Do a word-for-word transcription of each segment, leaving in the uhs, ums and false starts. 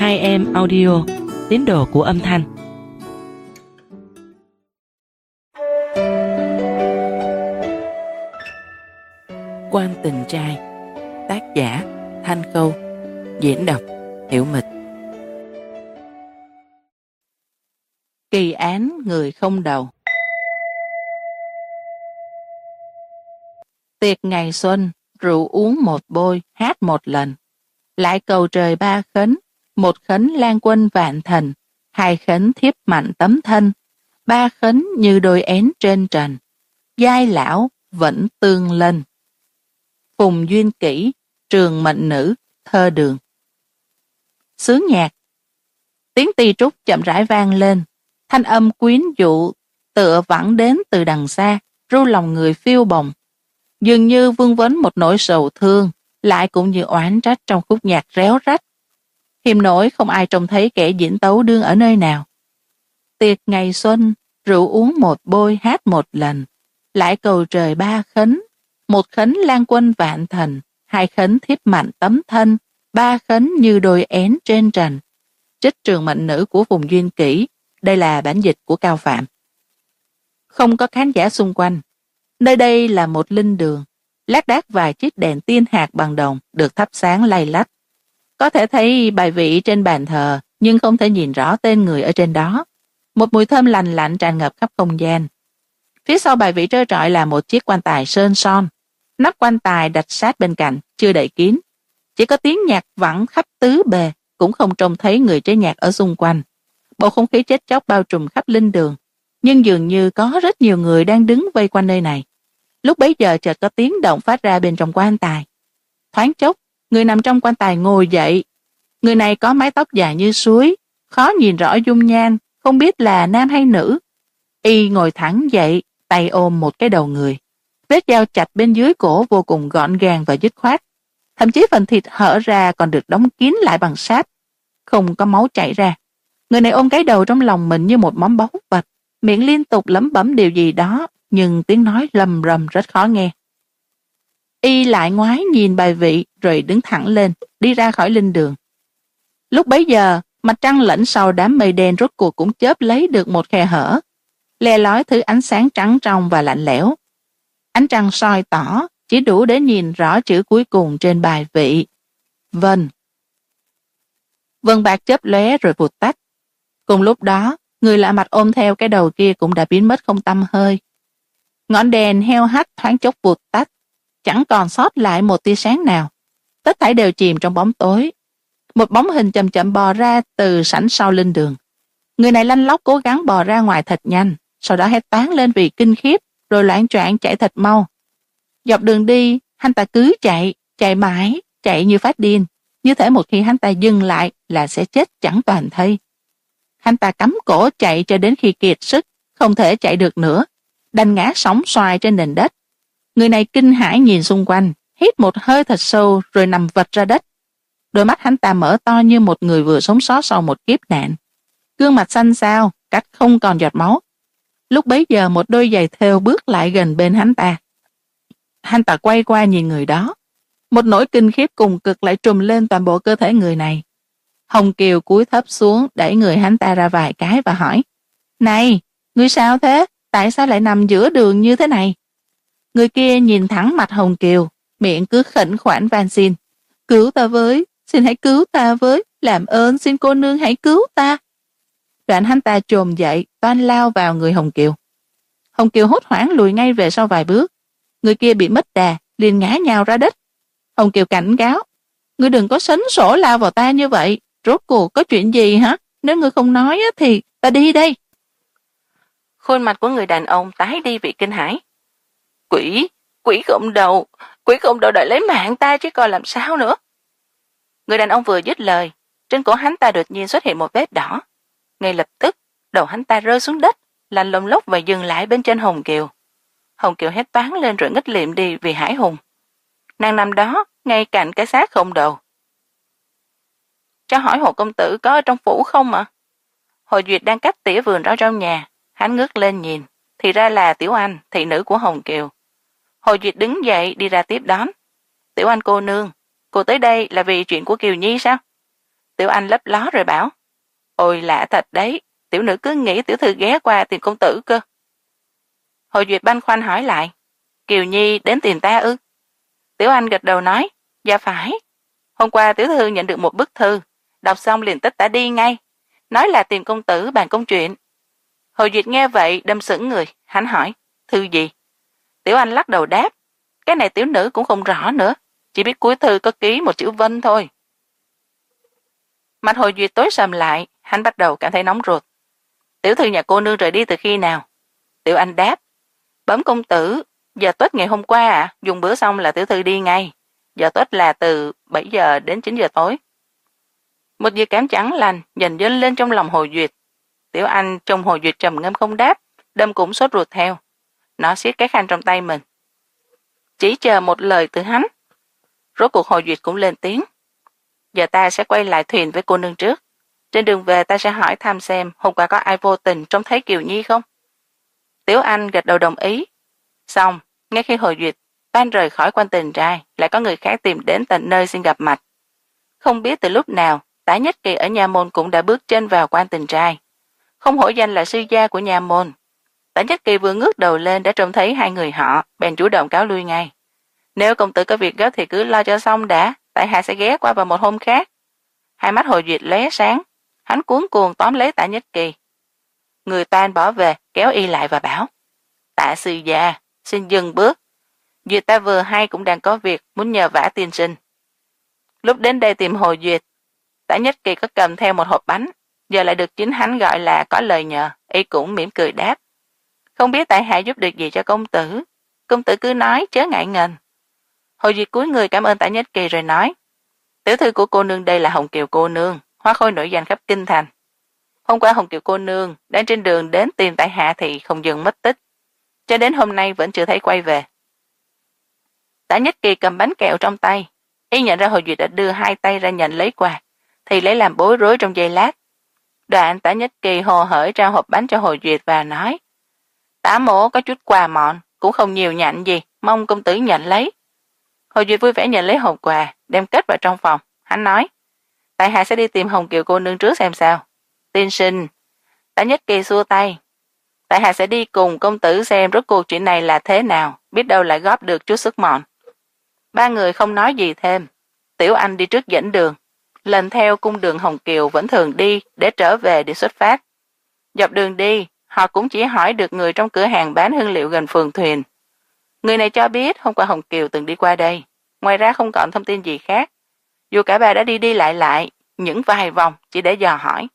Hai em audio, tín đồ của âm thanh. Quan tình trai, tác giả Thanh Câu, diễn đọc Hiểu Mịch. Kỳ án người không đầu. Tiệc ngày xuân, rượu uống một bôi, hát một lần. Lại cầu trời ba khấn, một khấn lan quân vạn thần, hai khấn thiếp mạnh tấm thân, ba khấn như đôi én trên trần, giai lão vẫn tương lên. Phùng Duyên Kỷ, Trường Mệnh Nữ, thơ đường. Xướng nhạc. Tiếng ti trúc chậm rãi vang lên, thanh âm quyến dụ tựa vẳng đến từ đằng xa, ru lòng người phiêu bồng. Dường như vương vấn một nỗi sầu thương, lại cũng như oán trách trong khúc nhạc réo rách. Hiềm nổi không ai trông thấy kẻ diễn tấu đương ở nơi nào. Tiệc ngày xuân, rượu uống một bôi, hát một lần, lại cầu trời ba khấn, một khấn lan quân vạn thần, hai khấn thiếp mạnh tấm thân, ba khấn như đôi én trên trần. Trích Trường Mệnh Nữ của Phùng Duyên Kỷ, đây là bản dịch của Cao Phạm. Không có khán giả xung quanh. Nơi đây là một linh đường, lác đác vài chiếc đèn tiên hạt bằng đồng được thắp sáng lay lách. Có thể thấy bài vị trên bàn thờ, nhưng không thể nhìn rõ tên người ở trên đó. Một mùi thơm lành lạnh tràn ngập khắp không gian. Phía sau bài vị trơ trọi là một chiếc quan tài sơn son. Nắp quan tài đặt sát bên cạnh, chưa đậy kín. Chỉ có tiếng nhạc vẳng khắp tứ bề, cũng không trông thấy người chơi nhạc ở xung quanh. Bầu không khí chết chóc bao trùm khắp linh đường, nhưng dường như có rất nhiều người đang đứng vây quanh nơi này. Lúc bấy giờ chợt có tiếng động phát ra bên trong quan tài. Thoáng chốc, người nằm trong quan tài ngồi dậy. Người này có mái tóc dài như suối, khó nhìn rõ dung nhan, không biết là nam hay nữ. Y ngồi thẳng dậy, tay ôm một cái đầu người. Vết dao chạch bên dưới cổ vô cùng gọn gàng và dứt khoát. Thậm chí phần thịt hở ra còn được đóng kín lại bằng sáp, không có máu chảy ra. Người này ôm cái đầu trong lòng mình như một món báu vật, miệng liên tục lẩm bẩm điều gì đó, nhưng tiếng nói lầm rầm rất khó nghe. Y lại ngoái nhìn bài vị rồi đứng thẳng lên, đi ra khỏi linh đường. Lúc bấy giờ, mặt trăng lẫn sau đám mây đen rốt cuộc cũng chớp lấy được một khe hở, le lói thứ ánh sáng trắng trong và lạnh lẽo. Ánh trăng soi tỏ, chỉ đủ để nhìn rõ chữ cuối cùng trên bài vị. Vân. Vân bạc chớp lóe rồi vụt tắt. Cùng lúc đó, người lạ mặt ôm theo cái đầu kia cũng đã biến mất không tăm hơi. Ngọn đèn heo hắt thoáng chốc vụt tắt, chẳng còn sót lại một tia sáng nào. Tất thảy đều chìm trong bóng tối. Một bóng hình chậm chậm bò ra từ sảnh sau linh đường. Người này lanh lóc cố gắng bò ra ngoài thật nhanh, sau đó hét toáng lên vì kinh khiếp, rồi loạng choạng chạy thật mau. Dọc đường đi, hắn ta cứ chạy, chạy mãi, chạy như phát điên, như thể một khi hắn ta dừng lại là sẽ chết chẳng toàn thây. Hắn ta cắm cổ chạy cho đến khi kiệt sức, không thể chạy được nữa, đành ngã sóng xoài trên nền đất. Người này kinh hãi nhìn xung quanh, hít một hơi thật sâu rồi nằm vật ra đất. Đôi mắt hắn ta mở to như một người vừa sống sót sau một kiếp nạn. Gương mặt xanh xao, cắt không còn giọt máu. Lúc bấy giờ một đôi giày thêu bước lại gần bên hắn ta. Hắn ta quay qua nhìn người đó. Một nỗi kinh khiếp cùng cực lại trùm lên toàn bộ cơ thể người này. Hồng Kiều cúi thấp xuống đẩy người hắn ta ra vài cái và hỏi: "Này, ngươi sao thế? Tại sao lại nằm giữa đường như thế này?" Người kia nhìn thẳng mặt Hồng Kiều, miệng cứ khẩn khoản van xin: "Cứu ta với, xin hãy cứu ta với, làm ơn xin cô nương hãy cứu ta." Đoạn hắn ta chồm dậy, toan lao vào người Hồng Kiều. Hồng Kiều hốt hoảng lùi ngay về sau vài bước. Người kia bị mất đà, liền ngã nhào ra đất. Hồng Kiều cảnh cáo: "Ngươi đừng có sấn sổ lao vào ta như vậy, rốt cuộc có chuyện gì hả? Nếu ngươi không nói thì ta đi đây." Khuôn mặt của người đàn ông tái đi vì kinh hãi. Quỷ, quỷ không đầu, quỷ không đầu đợi lấy mạng ta chứ coi làm sao nữa." Người đàn ông vừa dứt lời, trên cổ hắn ta đột nhiên xuất hiện một vết đỏ. Ngay lập tức, đầu hắn ta rơi xuống đất, lăn lông lốc và dừng lại bên trên Hồng Kiều. Hồng Kiều hét toáng lên rồi ngất liệm đi vì hãi hùng. Nàng nằm đó, ngay cạnh cái xác không đầu. "Cho hỏi Hồ công tử có ở trong phủ không ạ?" Hồ Duyệt đang cắt tỉa vườn rau trong nhà, hắn ngước lên nhìn, thì ra là Tiểu Anh, thị nữ của Hồng Kiều. Hồ Duyệt đứng dậy đi ra tiếp đón. "Tiểu Anh cô nương, cô tới đây là vì chuyện của Kiều Nhi sao?" Tiểu Anh lấp ló rồi bảo, ôi lạ thật đấy, tiểu nữ cứ nghĩ tiểu thư ghé qua tìm công tử cơ. Hồ Duyệt băn khoăn hỏi lại, Kiều Nhi đến tìm ta ư? Tiểu Anh gật đầu nói, dạ phải. Hôm qua tiểu thư nhận được một bức thư, đọc xong liền tích tả đi ngay, nói là tìm công tử bàn công chuyện. Hồ Duyệt nghe vậy đâm sững người, hắn hỏi, thư gì? Tiểu Anh lắc đầu đáp, cái này tiểu nữ cũng không rõ nữa, chỉ biết cuối thư có ký một chữ Vân thôi. Mặt Hồ Duyệt tối sầm lại, hắn bắt đầu cảm thấy nóng ruột. Tiểu thư nhà cô nương rời đi từ khi nào? Tiểu Anh đáp, bẩm công tử, giờ tuất ngày hôm qua à, dùng bữa xong là tiểu thư đi ngay. Giờ tuất là từ bảy giờ đến chín giờ tối. Một dự cảm chẳng lành dần dâng lên trong lòng Hồ Duyệt. Tiểu Anh trông Hồ Duyệt trầm ngâm không đáp, đâm cũng sốt ruột theo. Nó siết cái khăn trong tay mình, chỉ chờ một lời từ hắn. Rốt cuộc Hồ Duyệt cũng lên tiếng, giờ ta sẽ quay lại thuyền với cô nương trước. Trên đường về ta sẽ hỏi thăm xem hôm qua có ai vô tình trông thấy Kiều Nhi không. Tiểu Anh gật đầu đồng ý. Xong, ngay khi Hồ Duyệt tan rời khỏi quan tình trai, lại có người khác tìm đến tận nơi xin gặp mặt. Không biết từ lúc nào, Tả Nhất Kỳ ở nha môn cũng đã bước chân vào quan tình trai. Không hổ danh là sư gia của nha môn. Tả Nhất Kỳ vừa ngước đầu lên đã trông thấy hai người họ, bèn chủ động cáo lui ngay. Nếu công tử có việc gấp thì cứ lo cho xong đã, tại hạ sẽ ghé qua vào một hôm khác. Hai mắt Hồ Duyệt lóe sáng, hắn cuống cuồng tóm lấy Tả Nhất Kỳ. Người tan bỏ về, kéo y lại và bảo, Tạ sư gia, xin dừng bước. Duyệt ta vừa hay cũng đang có việc muốn nhờ vả tiên sinh. Lúc đến đây tìm Hồ Duyệt, Tả Nhất Kỳ có cầm theo một hộp bánh, giờ lại được chính hắn gọi là có lời nhờ, y cũng mỉm cười đáp. Không biết tại hạ giúp được gì cho công tử, công tử cứ nói chớ ngại ngần. Hồ Duyệt cúi người cảm ơn Tả Nhất Kỳ rồi nói, tiểu thư của cô nương đây là Hồng Kiều cô nương, hoa khôi nổi danh khắp kinh thành. Hôm qua Hồng Kiều cô nương đang trên đường đến tìm tại hạ thì không dừng mất tích, cho đến hôm nay vẫn chưa thấy quay về. Tả Nhất Kỳ cầm bánh kẹo trong tay, y nhận ra Hồ Duyệt đã đưa hai tay ra nhận lấy quà, thì lấy làm bối rối trong giây lát. Đoạn Tả Nhất Kỳ hồ hởi trao hộp bánh cho Hồ Duyệt và nói, Tả mổ có chút quà mọn, cũng không nhiều nhặn gì, mong công tử nhận lấy. Hồ Duyệt vui vẻ nhận lấy hộp quà, đem cất vào trong phòng. Hắn nói, tại hạ sẽ đi tìm Hồng Kiều cô nương trước xem sao. Tiên sinh. Tả Nhất Kỳ xua tay, tại hạ sẽ đi cùng công tử xem rốt cuộc chuyện này là thế nào, biết đâu lại góp được chút sức mọn. Ba người không nói gì thêm. Tiểu Anh đi trước dẫn đường, lần theo cung đường Hồng Kiều vẫn thường đi để trở về để xuất phát. Dọc đường đi, họ cũng chỉ hỏi được người trong cửa hàng bán hương liệu gần phường thuyền. Người này cho biết hôm qua Hồng Kiều từng đi qua đây, ngoài ra không còn thông tin gì khác. Dù cả ba đã đi đi lại lại, những vài vòng chỉ để dò hỏi.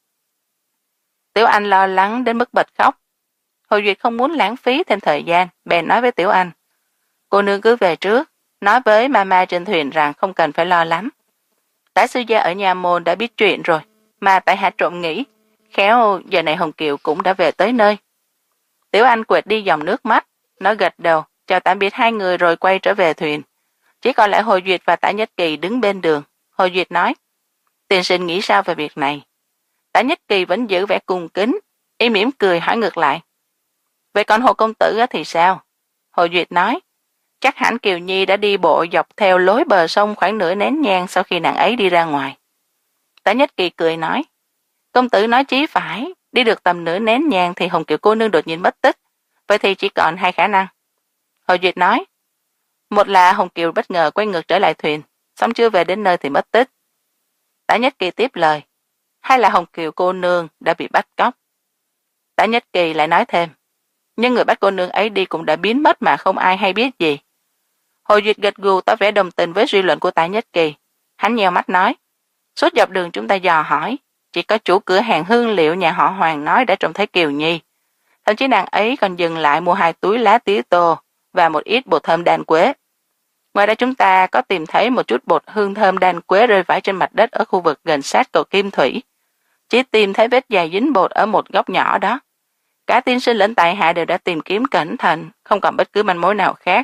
Tiểu Anh lo lắng đến mức bật khóc. Hồ Duyệt không muốn lãng phí thêm thời gian, bèn nói với Tiểu Anh, cô nương cứ về trước, nói với mama trên thuyền rằng không cần phải lo lắm. Tả sư gia ở nhà môn đã biết chuyện rồi, mà tại hạ trộm nghĩ, khéo giờ này Hồng Kiều cũng đã về tới nơi. Tiểu Anh quệt đi dòng nước mắt, nó gật đầu, chào tạm biệt hai người rồi quay trở về thuyền. Chỉ còn lại Hồ Duyệt và Tả Nhất Kỳ đứng bên đường. Hồ Duyệt nói, tiên sinh nghĩ sao về việc này? Tả Nhất Kỳ vẫn giữ vẻ cung kính, y mỉm cười hỏi ngược lại, vậy còn Hồ công tử thì sao? Hồ Duyệt nói, chắc hẳn Kiều Nhi đã đi bộ dọc theo lối bờ sông khoảng nửa nén nhang sau khi nàng ấy đi ra ngoài. Tả Nhất Kỳ cười nói, công tử nói chí phải, đi được tầm nửa nén nhang thì Hồng Kiều cô nương đột nhiên mất tích, vậy thì chỉ còn hai khả năng. Hồ Duyệt nói, một là Hồng Kiều bất ngờ quay ngược trở lại thuyền, xong chưa về đến nơi thì mất tích. Tả Nhất Kỳ tiếp lời, hay là Hồng Kiều cô nương đã bị bắt cóc. Tả Nhất Kỳ lại nói thêm, nhưng người bắt cô nương ấy đi cũng đã biến mất mà không ai hay biết gì. Hồ Duyệt gật gù tỏ vẻ đồng tình với suy luận của Tả Nhất Kỳ. Hắn nheo mắt nói, suốt dọc đường chúng ta dò hỏi, chỉ có chủ cửa hàng hương liệu nhà họ Hoàng nói đã trông thấy Kiều Nhi. Thậm chí nàng ấy còn dừng lại mua hai túi lá tía tô và một ít bột thơm đan quế. Ngoài ra chúng ta có tìm thấy một chút bột hương thơm đan quế rơi vãi trên mặt đất ở khu vực gần sát cầu Kim Thủy. Chỉ tìm thấy vết dài dính bột ở một góc nhỏ đó. Cả tiên sinh lẫn tại hạ đều đã tìm kiếm cẩn thận, không còn bất cứ manh mối nào khác.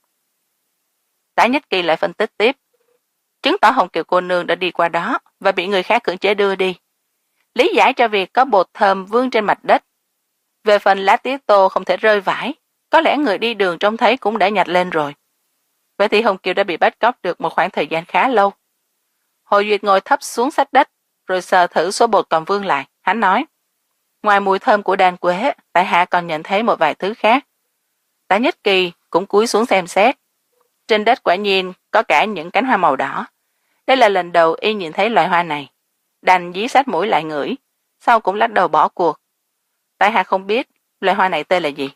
Tả Nhất Kỳ lại phân tích tiếp, chứng tỏ Hồng Kiều cô nương đã đi qua đó và bị người khác cưỡng chế đưa đi. Lý giải cho việc có bột thơm vương trên mặt đất. Về phần lá tía tô không thể rơi vãi, có lẽ người đi đường trông thấy cũng đã nhặt lên rồi. Vậy thì Hồng Kiều đã bị bắt cóc được một khoảng thời gian khá lâu. Hồ Duyệt ngồi thấp xuống sát đất, rồi sờ thử số bột còn vương lại. Hắn nói, ngoài mùi thơm của đan quế, tại hạ còn nhận thấy một vài thứ khác. Tạ Nhất Kỳ cũng cúi xuống xem xét. Trên đất quả nhiên có cả những cánh hoa màu đỏ. Đây là lần đầu y nhìn thấy loài hoa này. Đành dí sát mũi lại ngửi, sau cũng lắc đầu bỏ cuộc. Tại hạ không biết loài hoa này tên là gì.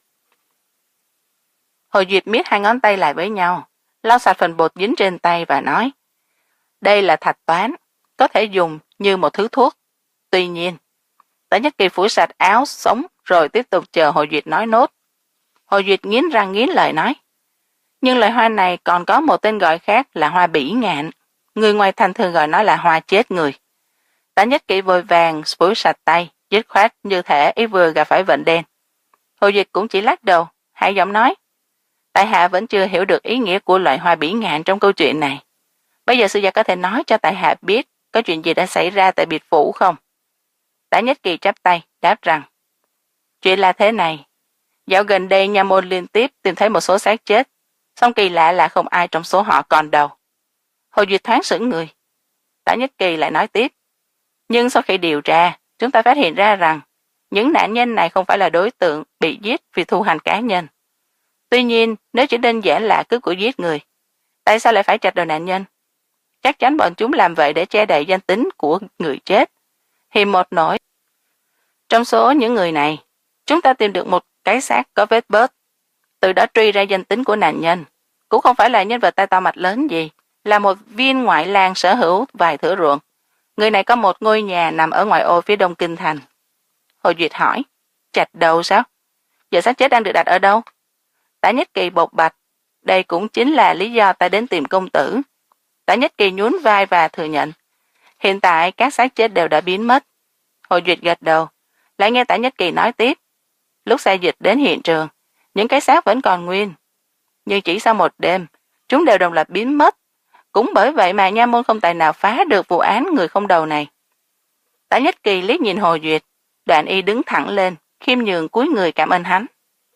Hồ Duyệt miết hai ngón tay lại với nhau, lau sạch phần bột dính trên tay và nói, đây là thạch toán, có thể dùng như một thứ thuốc. Tuy nhiên, Tạ Nhất Kỳ phủi sạch áo sống rồi tiếp tục chờ Hồ Duyệt nói nốt. Hồ Duyệt nghiến răng nghiến lợi nói, nhưng loài hoa này còn có một tên gọi khác là hoa bỉ ngạn. Người ngoài thành thường gọi nó là hoa chết người. Tạ Nhất Kỳ vội vàng phủi sạch tay, dứt khoát như thể ý vừa gặp phải vận đen. Hồ Duyệt cũng chỉ lắc đầu, hạ giọng nói, tại hạ vẫn chưa hiểu được ý nghĩa của loại hoa bỉ ngạn trong câu chuyện này. Bây giờ sư gia có thể nói cho tại hạ biết có chuyện gì đã xảy ra tại biệt phủ không? Tạ Nhất Kỳ chắp tay, đáp rằng, chuyện là thế này. Dạo gần đây nha môn liên tiếp tìm thấy một số xác chết, song kỳ lạ là không ai trong số họ còn đầu. Hồ Duyệt thoáng sững người. Tạ Nhất Kỳ lại nói tiếp, nhưng sau khi điều tra, chúng ta phát hiện ra rằng những nạn nhân này không phải là đối tượng bị giết vì thù hằn cá nhân. Tuy nhiên, nếu chỉ đơn giản là cướp của giết người, tại sao lại phải chặt đầu nạn nhân? Chắc chắn bọn chúng làm vậy để che đậy danh tính của người chết. Hiềm một nỗi. Trong số những người này, chúng ta tìm được một cái xác có vết bớt, từ đó truy ra danh tính của nạn nhân. Cũng không phải là nhân vật tay to mặt lớn gì, là một viên ngoại lang sở hữu vài thửa ruộng. Người này có một ngôi nhà nằm ở ngoại ô phía đông kinh thành. Hồ Duyệt hỏi, chặt đầu sao? Giờ xác chết đang được đặt ở đâu? Tạ Nhất Kỳ bộc bạch, đây cũng chính là lý do ta đến tìm công tử. Tạ Nhất Kỳ nhún vai và thừa nhận, hiện tại các xác chết đều đã biến mất. Hồ Duyệt gật đầu, lại nghe Tạ Nhất Kỳ nói tiếp, lúc xe dịch đến hiện trường, những cái xác vẫn còn nguyên. Nhưng chỉ sau một đêm, chúng đều đồng loạt biến mất. Cũng bởi vậy mà nha môn không tài nào phá được vụ án người không đầu này. Tạ Nhất Kỳ liếc nhìn Hồ Duyệt, đoạn y đứng thẳng lên, khiêm nhường cúi người cảm ơn hắn.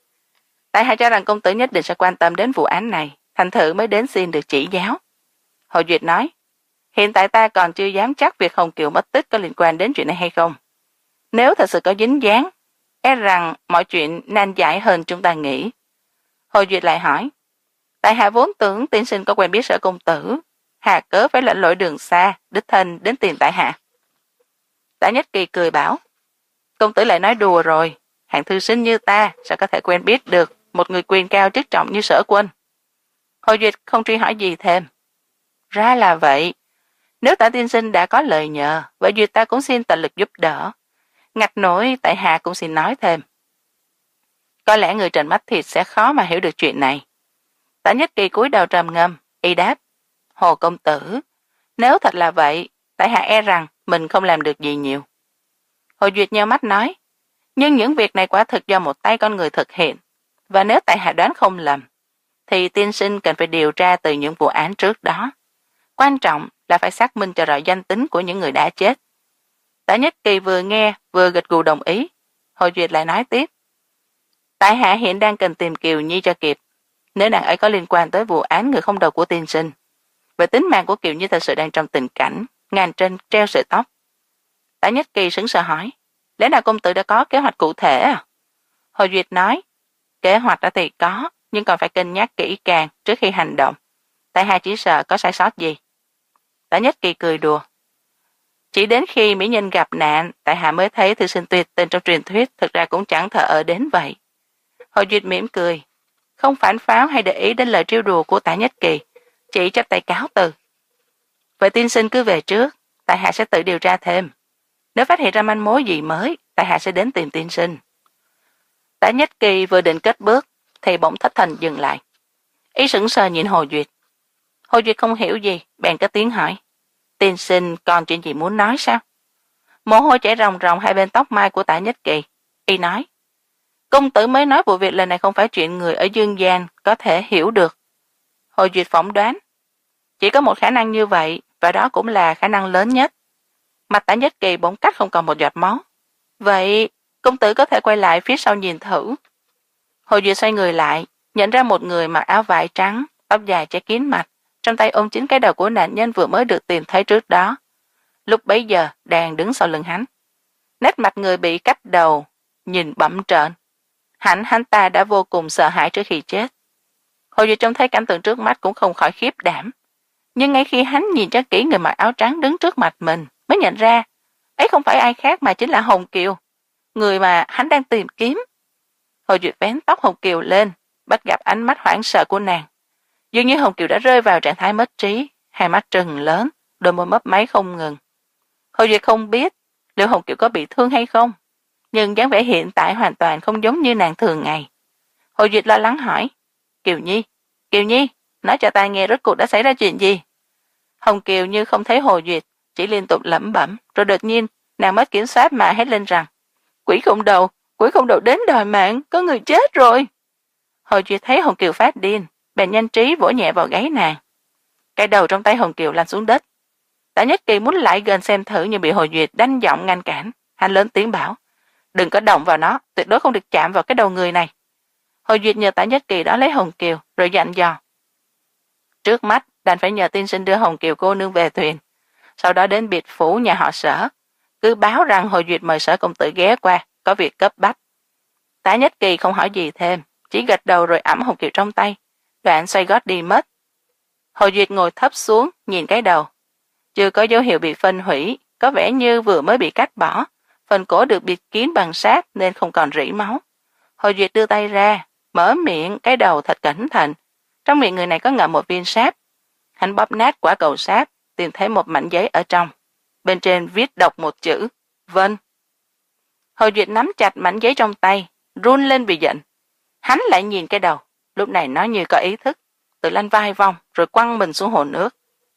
Tại hạ cho rằng công tử nhất định sẽ quan tâm đến vụ án này, thành thử mới đến xin được chỉ giáo. Hồ Duyệt nói, hiện tại ta còn chưa dám chắc việc Hồng Kiều mất tích có liên quan đến chuyện này hay không. Nếu thật sự có dính dáng, e rằng mọi chuyện nan giải hơn chúng ta nghĩ. Hồ Duyệt lại hỏi, tại hạ vốn tưởng tiên sinh có quen biết Sở công tử, hà cớ phải lặn lội đường xa, đích thân đến tìm tại hạ. Tạ Nhất Kỳ cười bảo, công tử lại nói đùa rồi, hạng thư sinh như ta sao có thể quen biết được một người quyền cao chức trọng như Sở quân. Hồ Duyệt không truy hỏi gì thêm. Ra là vậy, nếu Tạ tiên sinh đã có lời nhờ, vậy Duyệt ta cũng xin tận lực giúp đỡ. Ngặt nổi tại hạ cũng xin nói thêm. Có lẽ người trần mắt thịt sẽ khó mà hiểu được chuyện này. Tạ Nhất Kỳ cúi đầu trầm ngâm, y đáp, Hồ công tử, nếu thật là vậy, tại hạ e rằng mình không làm được gì nhiều. Hồ Duyệt nheo mắt nói, nhưng những việc này quả thực do một tay con người thực hiện, và nếu tại hạ đoán không lầm, thì tiên sinh cần phải điều tra từ những vụ án trước đó. Quan trọng là phải xác minh cho rõ danh tính của những người đã chết. Tạ Nhất Kỳ vừa nghe vừa gật gù đồng ý. Hồ Duyệt lại nói tiếp, tại hạ hiện đang cần tìm Kiều Nhi cho kịp, nếu nàng ấy có liên quan tới vụ án người không đầu của tiên sinh. Về tính mạng của Kiều Nhi thật sự đang trong tình cảnh ngàn trên treo sợi tóc. Tạ Nhất Kỳ sững sờ hỏi, lẽ nào công tử đã có kế hoạch cụ thể à? Hồ Duyệt nói, kế hoạch đã thì có, nhưng còn phải cân nhắc kỹ càng trước khi hành động. Tại hạ chỉ sợ có sai sót gì. Tạ Nhất Kỳ cười đùa, chỉ đến khi mỹ nhân gặp nạn, tại hạ mới thấy thư sinh tuyệt tình trong truyền thuyết thực ra cũng chẳng thờ ơ đến vậy. Hồ Duyệt mỉm cười, không phản pháo hay để ý đến lời trêu đùa của Tạ Nhất Kỳ, chỉ chắp tay cáo từ. Vậy tiên sinh cứ về trước, tại hạ sẽ tự điều tra thêm. Nếu phát hiện ra manh mối gì mới, tại hạ sẽ đến tìm tiên sinh. Tạ Nhất Kỳ vừa định cất bước, thì bỗng thất thần dừng lại. Ý sững sờ nhìn Hồ Duyệt. Hồ Duyệt không hiểu gì, bèn có tiếng hỏi, tiên sinh còn chuyện gì muốn nói sao? Mồ hôi chảy ròng ròng hai bên tóc mai của Tạ Nhất Kỳ. Y nói, công tử mới nói vụ việc lần này không phải chuyện người ở dương gian có thể hiểu được. Hồ Duyệt phỏng đoán, chỉ có một khả năng như vậy, và đó cũng là khả năng lớn nhất. Mặt Tạ Nhất Kỳ bỗng cắt không còn một giọt máu. Vậy công tử có thể quay lại phía sau nhìn thử. Hồ Duyệt xoay người lại, nhận ra một người mặc áo vải trắng, tóc dài che kín mặt, trong tay ôm chính cái đầu của nạn nhân vừa mới được tìm thấy trước đó. Lúc bấy giờ đang đứng sau lưng hắn. Nét mặt người bị cắt đầu, nhìn bặm trợn. Hẳn hắn ta đã vô cùng sợ hãi trước khi chết. Hồ Duyệt trông thấy cảnh tượng trước mắt cũng không khỏi khiếp đảm. Nhưng ngay khi hắn nhìn cho kỹ người mặc áo trắng đứng trước mặt mình, mới nhận ra, ấy không phải ai khác mà chính là Hồng Kiều, người mà hắn đang tìm kiếm. Hồ Duyệt vén tóc Hồng Kiều lên, bắt gặp ánh mắt hoảng sợ của nàng. Dường như Hồng Kiều đã rơi vào trạng thái mất trí, hai mắt trừng lớn, đôi môi mấp máy không ngừng. Hồ Duyệt không biết liệu Hồng Kiều có bị thương hay không, nhưng dáng vẻ hiện tại hoàn toàn không giống như nàng thường ngày. Hồ Duyệt lo lắng hỏi, Kiều Nhi, Kiều Nhi, nói cho ta nghe rốt cuộc đã xảy ra chuyện gì. Hồng Kiều như không thấy Hồ Duyệt, chỉ liên tục lẩm bẩm, rồi đột nhiên nàng mất kiểm soát mà hét lên rằng, quỷ không đầu, quỷ không đầu đến đòi mạng, có người chết rồi. Hồ Duyệt thấy Hồng Kiều phát điên, bèn nhanh trí vỗ nhẹ vào gáy nàng. Cái đầu trong tay Hồng Kiều lăn xuống đất. Tạ Nhất Kỳ muốn lại gần xem thử nhưng bị Hồ Duyệt đánh giọng ngăn cản. Hắn lớn tiếng bảo, đừng có động vào nó, tuyệt đối không được chạm vào cái đầu người này. Hồ Duyệt nhờ Tạ Nhất Kỳ đó lấy Hồng Kiều, rồi dặn dò. Trước mắt đành phải nhờ tiên sinh đưa Hồng Kiều cô nương về thuyền, sau đó đến biệt phủ nhà họ Sở, cứ báo rằng Hồ Duyệt mời Sở công tử ghé qua, có việc cấp bách. Tạ Nhất Kỳ không hỏi gì thêm, chỉ gật đầu rồi ẵm Hồng Kiều trong tay, đoạn xoay gót đi mất. Hồ Duyệt ngồi thấp xuống, nhìn cái đầu. Chưa có dấu hiệu bị phân hủy, có vẻ như vừa mới bị cắt bỏ, phần cổ được bịt kín bằng sáp nên không còn rỉ máu. Hồ Duyệt đưa tay ra, mở miệng cái đầu thật cẩn thận. Trong miệng người này có ngậm một viên sáp. Hắn bóp nát quả cầu sáp, tìm thấy một mảnh giấy ở trong. Bên trên viết đọc một chữ, Vân. Hồ Duyệt nắm chặt mảnh giấy trong tay, run lên vì giận. Hắn lại nhìn cái đầu, lúc này nó như có ý thức, tự lăn vai vòng rồi quăng mình xuống hồ nước.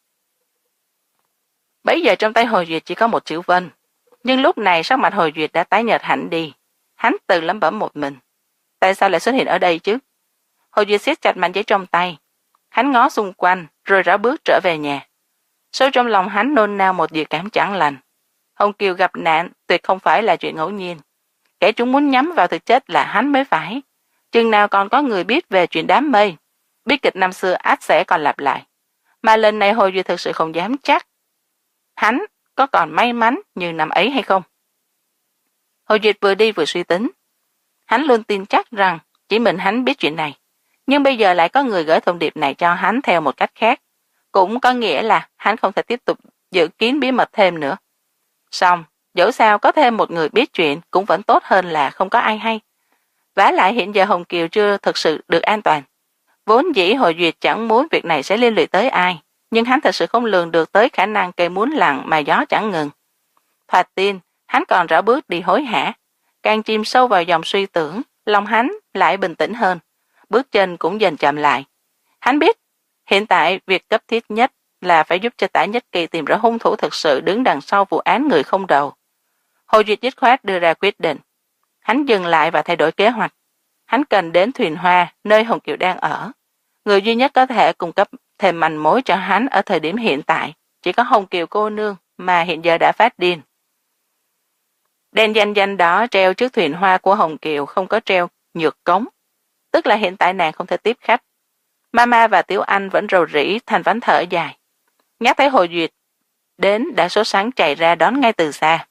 Bấy giờ trong tay Hồ Duyệt chỉ có một chữ Vân, nhưng lúc này sắc mặt Hồ Duyệt đã tái nhợt hẳn đi. Hắn tự lẩm bẩm một mình, tại sao lại xuất hiện ở đây chứ? Hồ Duyệt siết chặt mảnh giấy trong tay, hắn ngó xung quanh rồi rảo bước trở về nhà. Sâu trong lòng hắn nôn nao một dự cảm chẳng lành. Hồng Kiều gặp nạn tuyệt không phải là chuyện ngẫu nhiên, kẻ chúng muốn nhắm vào thực chất là hắn mới phải. Chừng nào còn có người biết về chuyện đám mây, biết kịch năm xưa ắt sẽ còn lặp lại, mà lần này Hồ Duyệt thực sự không dám chắc hắn có còn may mắn như năm ấy hay không. Hồ Duyệt vừa đi vừa suy tính. Hắn luôn tin chắc rằng chỉ mình hắn biết chuyện này, nhưng bây giờ lại có người gửi thông điệp này cho hắn theo một cách khác, cũng có nghĩa là hắn không thể tiếp tục giữ kín bí mật thêm nữa. Xong, dẫu sao có thêm một người biết chuyện cũng vẫn tốt hơn là không có ai hay. Vả lại hiện giờ Hồng Kiều chưa thực sự được an toàn. Vốn dĩ Hồ Duyệt chẳng muốn việc này sẽ liên lụy tới ai, nhưng hắn thật sự không lường được tới khả năng cây muốn lặng mà gió chẳng ngừng. Thoạt tiên, hắn còn rảo bước đi hối hả. Càng chìm sâu vào dòng suy tưởng, lòng hắn lại bình tĩnh hơn. Bước chân cũng dần chậm lại. Hắn biết, hiện tại việc cấp thiết nhất là phải giúp cho Tạ Nhất Kỳ tìm ra hung thủ thực sự đứng đằng sau vụ án người không đầu. Hồ Duyệt dứt khoát đưa ra quyết định. Hắn dừng lại và thay đổi kế hoạch. Hắn cần đến thuyền hoa nơi Hồng Kiều đang ở. Người duy nhất có thể cung cấp thêm manh mối cho hắn ở thời điểm hiện tại chỉ có Hồng Kiều cô nương mà hiện giờ đã phát điên. Đèn danh danh đó treo trước thuyền hoa của Hồng Kiều không có treo nhược cống, tức là hiện tại nàng không thể tiếp khách. Mama và Tiểu Anh vẫn rầu rĩ thành vánh thở dài. Nhắc thấy Hồ Duyệt đến đã sốt sắng chạy ra đón ngay từ xa.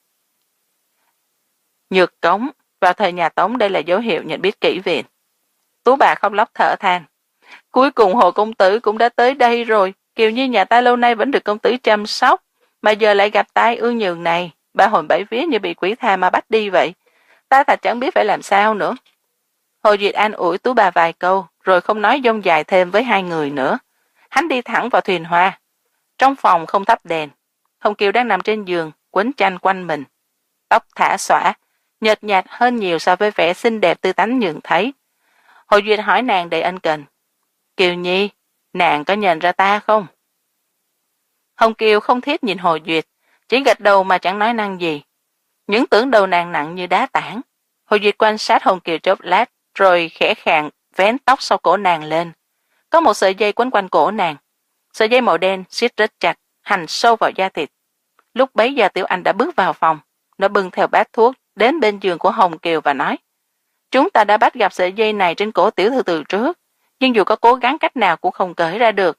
Nhược cống, vào thời nhà Tống đây là dấu hiệu nhận biết kỹ viện. Tú bà khóc lóc thở than. Cuối cùng Hồ công tử cũng đã tới đây rồi, Kiều Nhi nhà ta lâu nay vẫn được công tử chăm sóc, mà giờ lại gặp tai ương nhường này, ba hồn bảy vía như bị quỷ tha mà bắt đi vậy. Ta thật chẳng biết phải làm sao nữa. Hồ Duyệt an ủi Tú bà vài câu, rồi không nói dông dài thêm với hai người nữa. Hắn đi thẳng vào thuyền hoa. Trong phòng không thắp đèn, Hồng Kiều đang nằm trên giường, quấn chăn quanh mình. Tóc thả xõa, nhợt nhạt hơn nhiều so với vẻ xinh đẹp tươi tắn nhường thấy. Hồ Duyệt hỏi nàng đầy ân cần. Kiều Nhi, nàng có nhận ra ta không? Hồng Kiều không thiết nhìn Hồ Duyệt, chỉ gật đầu mà chẳng nói năng gì. Những tưởng đầu nàng nặng như đá tảng. Hồ Duyệt quan sát Hồng Kiều chốc lát, rồi khẽ khàng vén tóc sau cổ nàng lên. Có một sợi dây quấn quanh cổ nàng. Sợi dây màu đen siết rất chặt, hành sâu vào da thịt. Lúc bấy giờ Tiểu Anh đã bước vào phòng. Nó bưng theo bát thuốc đến bên giường của Hồng Kiều và nói: Chúng ta đã bắt gặp sợi dây này trên cổ tiểu thư từ trước, nhưng dù có cố gắng cách nào cũng không cởi ra được.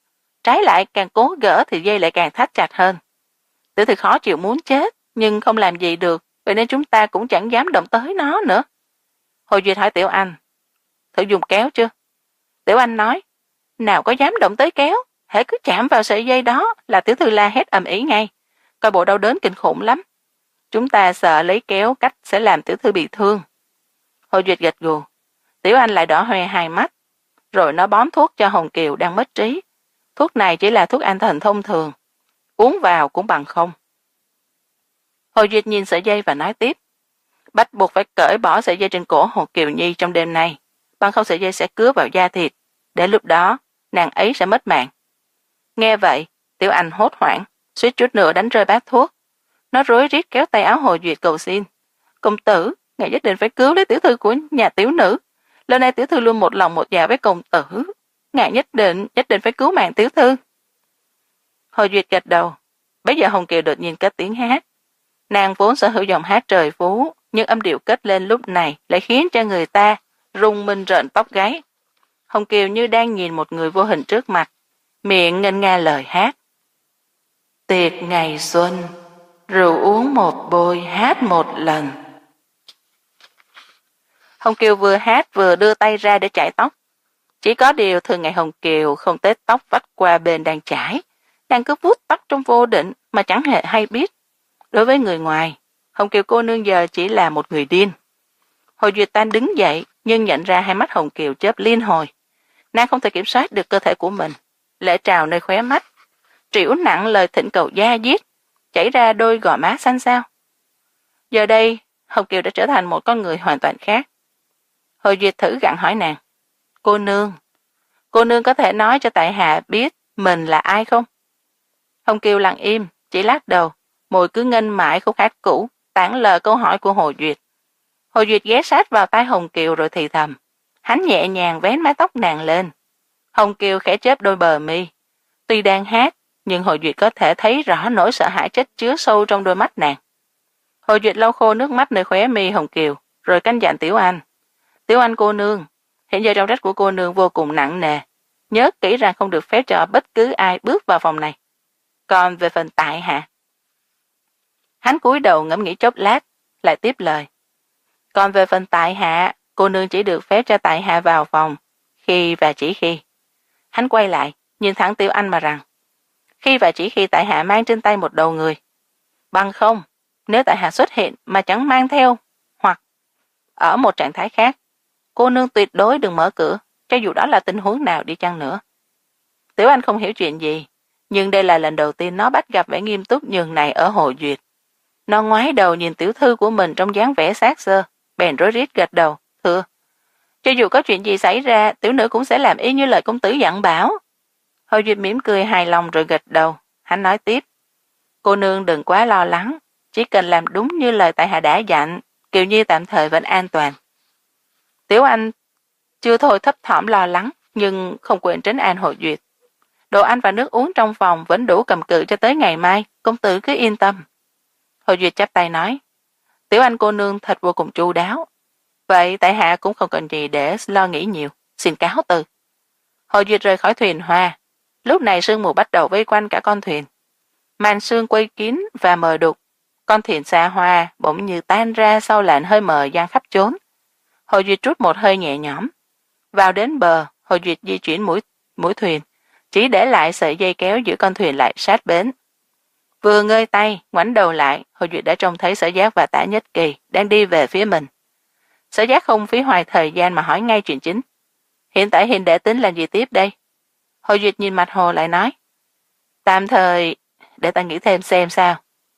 Trái lại càng cố gỡ thì dây lại càng thắt chặt hơn. Tiểu thư khó chịu muốn chết, nhưng không làm gì được, vậy nên chúng ta cũng chẳng dám động tới nó nữa. Hồ Duyệt hỏi Tiểu Anh, thử dùng kéo chưa? Tiểu Anh nói, nào có dám động tới kéo, hễ cứ chạm vào sợi dây đó là tiểu thư la hét ầm ĩ ngay, coi bộ đau đớn kinh khủng lắm. Chúng ta sợ lấy kéo cách sẽ làm tiểu thư bị thương. Hồ Duyệt gật gù. Tiểu Anh lại đỏ hoe hai mắt, rồi nó bón thuốc cho Hồng Kiều đang mất trí. Thuốc này chỉ là thuốc an thần thông thường, uống vào cũng bằng không. Hồ Duyệt nhìn sợi dây và nói tiếp, bắt buộc phải cởi bỏ sợi dây trên cổ Hồ Kiều Nhi trong đêm nay, bằng không sợi dây sẽ cứa vào da thịt, để lúc đó nàng ấy sẽ mất mạng. Nghe vậy, Tiểu Anh hốt hoảng, suýt chút nữa đánh rơi bát thuốc. Nó rối rít kéo tay áo Hồ Duyệt cầu xin, công tử, ngài nhất định phải cứu lấy tiểu thư của nhà tiểu nữ. Lần này tiểu thư luôn một lòng một dạ với công tử, ngài nhất định nhất định phải cứu mạng tiểu thư. Hồ Duyệt gật đầu. Bây giờ Hồng Kiều đột nhiên cất tiếng hát. Nàng vốn sở hữu giọng hát trời phú, nhưng âm điệu cất lên lúc này lại khiến cho người ta rung mình rợn tóc gáy. Hồng Kiều như đang nhìn một người vô hình trước mặt, miệng ngân nga lời hát. Tiệc ngày xuân, rượu uống một bôi, hát một lần. Hồng Kiều vừa hát vừa đưa tay ra để chải tóc. Chỉ có điều thường ngày Hồng Kiều không tết tóc vắt qua bên đang chải, nàng cứ vuốt tóc trong vô định mà chẳng hề hay biết. Đối với người ngoài, Hồng Kiều cô nương giờ chỉ là một người điên. Hồ Duyệt Tam đứng dậy, nhưng nhận ra hai mắt Hồng Kiều chớp liên hồi. Nàng không thể kiểm soát được cơ thể của mình, lệ trào nơi khóe mắt, trĩu nặng lời thỉnh cầu da diết, chảy ra đôi gò má xanh xao. Giờ đây, Hồng Kiều đã trở thành một con người hoàn toàn khác. Hồ Duyệt thử gặng hỏi nàng, cô nương, cô nương có thể nói cho tại hạ biết mình là ai không? Hồng Kiều lặng im, chỉ lắc đầu, môi cứ nghênh mãi khúc hát cũ, tản lờ câu hỏi của Hồ Duyệt. Hồ Duyệt ghé sát vào tai Hồng Kiều rồi thì thầm, hắn nhẹ nhàng vén mái tóc nàng lên. Hồng Kiều khẽ chớp đôi bờ mi. Tuy đang hát, nhưng Hồ Duyệt có thể thấy rõ nỗi sợ hãi chất chứa sâu trong đôi mắt nàng. Hồ Duyệt lau khô nước mắt nơi khóe mi Hồng Kiều, rồi căn dặn Tiểu Anh. Tiểu Anh cô nương, hiện giờ trọng trách của cô nương vô cùng nặng nề. Nhớ kỹ rằng không được phép cho bất cứ ai bước vào phòng này. Còn về phần tại hạ. Hắn cúi đầu ngẫm nghĩ chốc lát, lại tiếp lời. Còn về phần tại hạ, cô nương chỉ được phép cho tại hạ vào phòng, khi và chỉ khi. Hắn quay lại, nhìn thẳng Tiểu Anh mà rằng, khi và chỉ khi tại hạ mang trên tay một đầu người. Bằng không, nếu tại hạ xuất hiện mà chẳng mang theo, hoặc ở một trạng thái khác, cô nương tuyệt đối đừng mở cửa, cho dù đó là tình huống nào đi chăng nữa. Tiểu Anh không hiểu chuyện gì, nhưng đây là lần đầu tiên nó bắt gặp vẻ nghiêm túc nhường này ở Hồ Duyệt. Nó ngoái đầu nhìn tiểu thư của mình trong dáng vẻ xác xơ, bèn rối rít gật đầu, thưa. Cho dù có chuyện gì xảy ra, tiểu nữ cũng sẽ làm y như lời công tử dặn bảo. Hồ Duyệt mỉm cười hài lòng rồi gật đầu, hắn nói tiếp. Cô nương đừng quá lo lắng, chỉ cần làm đúng như lời tại hạ đã dặn, Kiều Nhi tạm thời vẫn an toàn. Tiểu Anh chưa thôi thấp thỏm lo lắng, nhưng không quên trấn an Hồ Duyệt. Đồ ăn và nước uống trong phòng vẫn đủ cầm cự cho tới ngày mai, công tử cứ yên tâm. Hồ Duyệt chắp tay nói, Tiểu Anh cô nương thật vô cùng chu đáo. Vậy tại hạ cũng không cần gì để lo nghĩ nhiều, xin cáo từ. Hồ Duyệt rời khỏi thuyền hoa. Lúc này sương mù bắt đầu vây quanh cả con thuyền. Màn sương quây kín và mờ đục. Con thuyền xa hoa bỗng như tan ra sau làn hơi mờ giăng khắp chốn. Hồ Duyệt trút một hơi nhẹ nhõm. Vào đến bờ, Hồ Duyệt di chuyển mũi, mũi thuyền, chỉ để lại sợi dây kéo giữ con thuyền lại sát bến. Vừa ngơi tay, ngoảnh đầu lại, Hồ Duyệt đã trông thấy Sở Giác và Tả Nhất Kỳ đang đi về phía mình. Sở Giác không phí hoài thời gian mà hỏi ngay chuyện chính. Hiện tại Hiền đệ tính làm gì tiếp đây? Hồ Duyệt nhìn mặt Hồ lại nói. Tạm thời, để ta nghĩ thêm xem sao.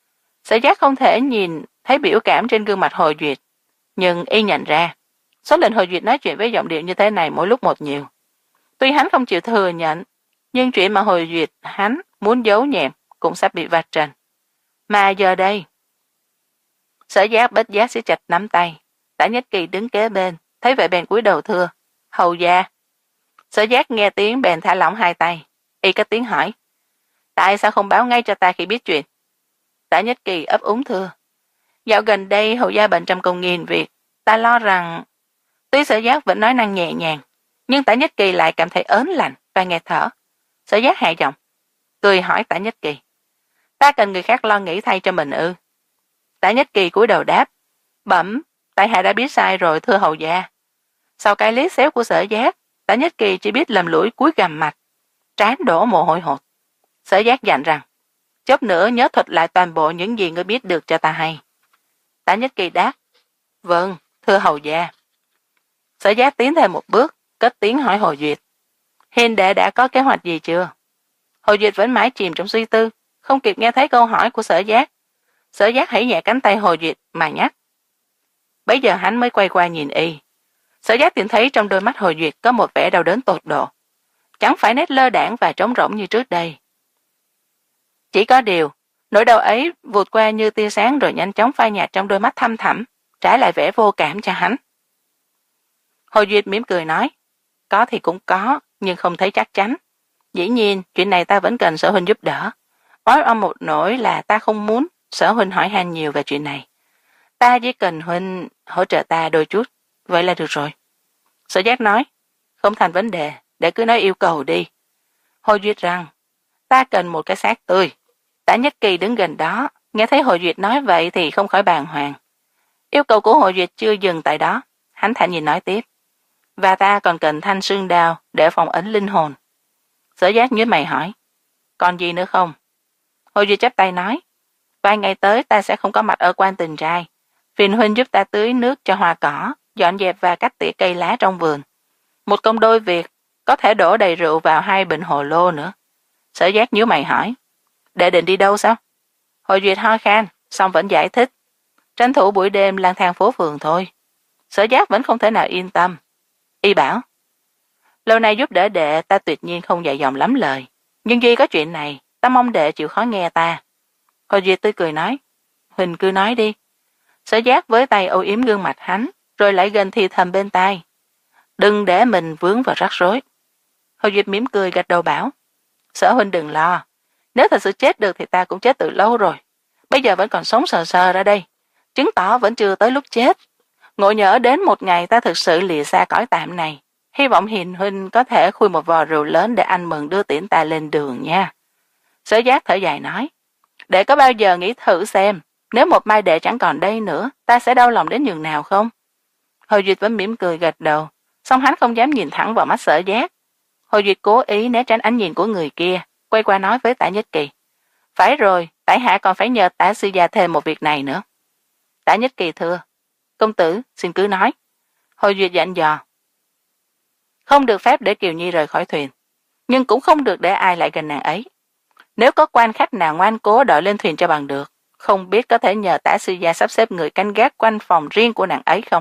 Sở Giác không thể nhìn thấy biểu cảm trên gương mặt Hồ Duyệt, nhưng y nhận ra. Số lần Hồ Duyệt nói chuyện với giọng điệu như thế này mỗi lúc một nhiều. Tuy hắn không chịu thừa nhận, nhưng chuyện mà Hồ Duyệt hắn muốn giấu nhẹm cũng sắp bị vạch trần. Mà giờ đây, Sở Giác bất giác siết chặt nắm tay. Tả Nhất Kỳ đứng kế bên, thấy vậy bèn cúi đầu thưa, hầu gia. Sở Giác nghe tiếng bèn thả lỏng hai tay, y cất tiếng hỏi, tại sao không báo ngay cho ta khi biết chuyện? Tả Nhất Kỳ ấp úng thưa, dạo gần đây hầu gia bận trăm công nghìn việc, ta lo rằng. Tuy Sở Giác vẫn nói năng nhẹ nhàng, nhưng Tả Nhất Kỳ lại cảm thấy ớn lạnh và nghẹt thở. Sở Giác hạ giọng, cười hỏi Tả Nhất Kỳ. Ta cần người khác lo nghĩ thay cho mình ư? Tả Nhất Kỳ cúi đầu đáp, bẩm, tại hạ đã biết sai rồi thưa hầu gia. Sau cái liếc xéo của Sở Giác, Tả Nhất Kỳ chỉ biết lầm lũi cúi gằm mặt, trán đổ mồ hôi hột. Sở Giác dặn rằng, chốc nữa nhớ thuật lại toàn bộ những gì ngươi biết được cho ta hay. Tả Nhất Kỳ đáp, vâng, thưa hầu gia. Sở Giác tiến thêm một bước, cất tiếng hỏi Hồ Duyệt, hiền đệ đã có kế hoạch gì chưa? Hồ Duyệt vẫn mãi chìm trong suy tư, không kịp nghe thấy câu hỏi của Sở Giác. Sở Giác hãy nhẹ cánh tay Hồ Duyệt mà nhắc. Bấy giờ hắn mới quay qua nhìn y. Sở Giác tìm thấy trong đôi mắt Hồ Duyệt có một vẻ đau đớn tột độ, chẳng phải nét lơ đãng và trống rỗng như trước đây. Chỉ có điều, nỗi đau ấy vụt qua như tia sáng rồi nhanh chóng phai nhạt trong đôi mắt thâm thẳm, trả lại vẻ vô cảm cho hắn. Hồ Duyệt mỉm cười nói, có thì cũng có, nhưng không thấy chắc chắn. Dĩ nhiên, chuyện này ta vẫn cần Sở huynh giúp đỡ. Nói ở một nỗi là ta không muốn Sở huynh hỏi han nhiều về chuyện này. Ta chỉ cần huynh hỗ trợ ta đôi chút, vậy là được rồi. Sở Giác nói, không thành vấn đề, để cứ nói yêu cầu đi. Hồ Duyệt rằng, ta cần một cái xác tươi. Tả Nhất Kỳ đứng gần đó, nghe thấy Hồ Duyệt nói vậy thì không khỏi bàng hoàng. Yêu cầu của Hồ Duyệt chưa dừng tại đó, hắn thản nhìn nói tiếp. Và ta còn cần thanh xương đao để phòng ấn linh hồn. Sở Giác nhíu mày hỏi, còn gì nữa không? Hồ Duyệt chắp tay nói, vài ngày tới ta sẽ không có mặt ở quan Tình Trai. Phiền huynh giúp ta tưới nước cho hoa cỏ, dọn dẹp và cắt tỉa cây lá trong vườn. Một công đôi việc, có thể đổ đầy rượu vào hai bình hồ lô nữa. Sở Giác nhíu mày hỏi, đệ định đi đâu sao? Hồ Duyệt ho khan, xong vẫn giải thích, tranh thủ buổi đêm lang thang phố phường thôi. Sở Giác vẫn không thể nào yên tâm. Y bảo, lâu nay giúp đỡ đệ ta tuyệt nhiên không dạy dòm lắm lời, nhưng duy có chuyện này, ta mong đệ chịu khó nghe ta. Hồ Duyệt tươi cười nói, Huỳnh cứ nói đi. Sở Giác với tay âu yếm gương mặt hắn, rồi lại gần thì thầm bên tai, đừng để mình vướng vào rắc rối. Hồ Duyệt mỉm cười gật đầu bảo, Sở huynh đừng lo, nếu thật sự chết được thì ta cũng chết từ lâu rồi, bây giờ vẫn còn sống sờ sờ ra đây, chứng tỏ vẫn chưa tới lúc chết. Ngộ nhỡ đến một ngày ta thực sự lìa xa cõi tạm này, hy vọng hiền huynh có thể khui một vò rượu lớn để ăn mừng đưa tiễn ta lên đường nha. Sở Giác thở dài nói, đệ có bao giờ nghĩ thử xem, nếu một mai đệ chẳng còn đây nữa, ta sẽ đau lòng đến nhường nào không? Hồ Duyệt vẫn mỉm cười gật đầu, song hắn không dám nhìn thẳng vào mắt Sở Giác. Hồ Duyệt cố ý né tránh ánh nhìn của người kia, quay qua nói với Tả Nhất Kỳ, phải rồi, tại hạ còn phải nhờ Tả sư gia thêm một việc này nữa. Tả Nhất Kỳ thưa, công tử xin cứ nói. Hồ Duyệt dặn dò, không được phép để Kiều Nhi rời khỏi thuyền, nhưng cũng không được để ai lại gần nàng ấy. Nếu có quan khách nào ngoan cố đòi lên thuyền cho bằng được, không biết có thể nhờ Tả sư gia sắp xếp người canh gác quanh phòng riêng của nàng ấy không?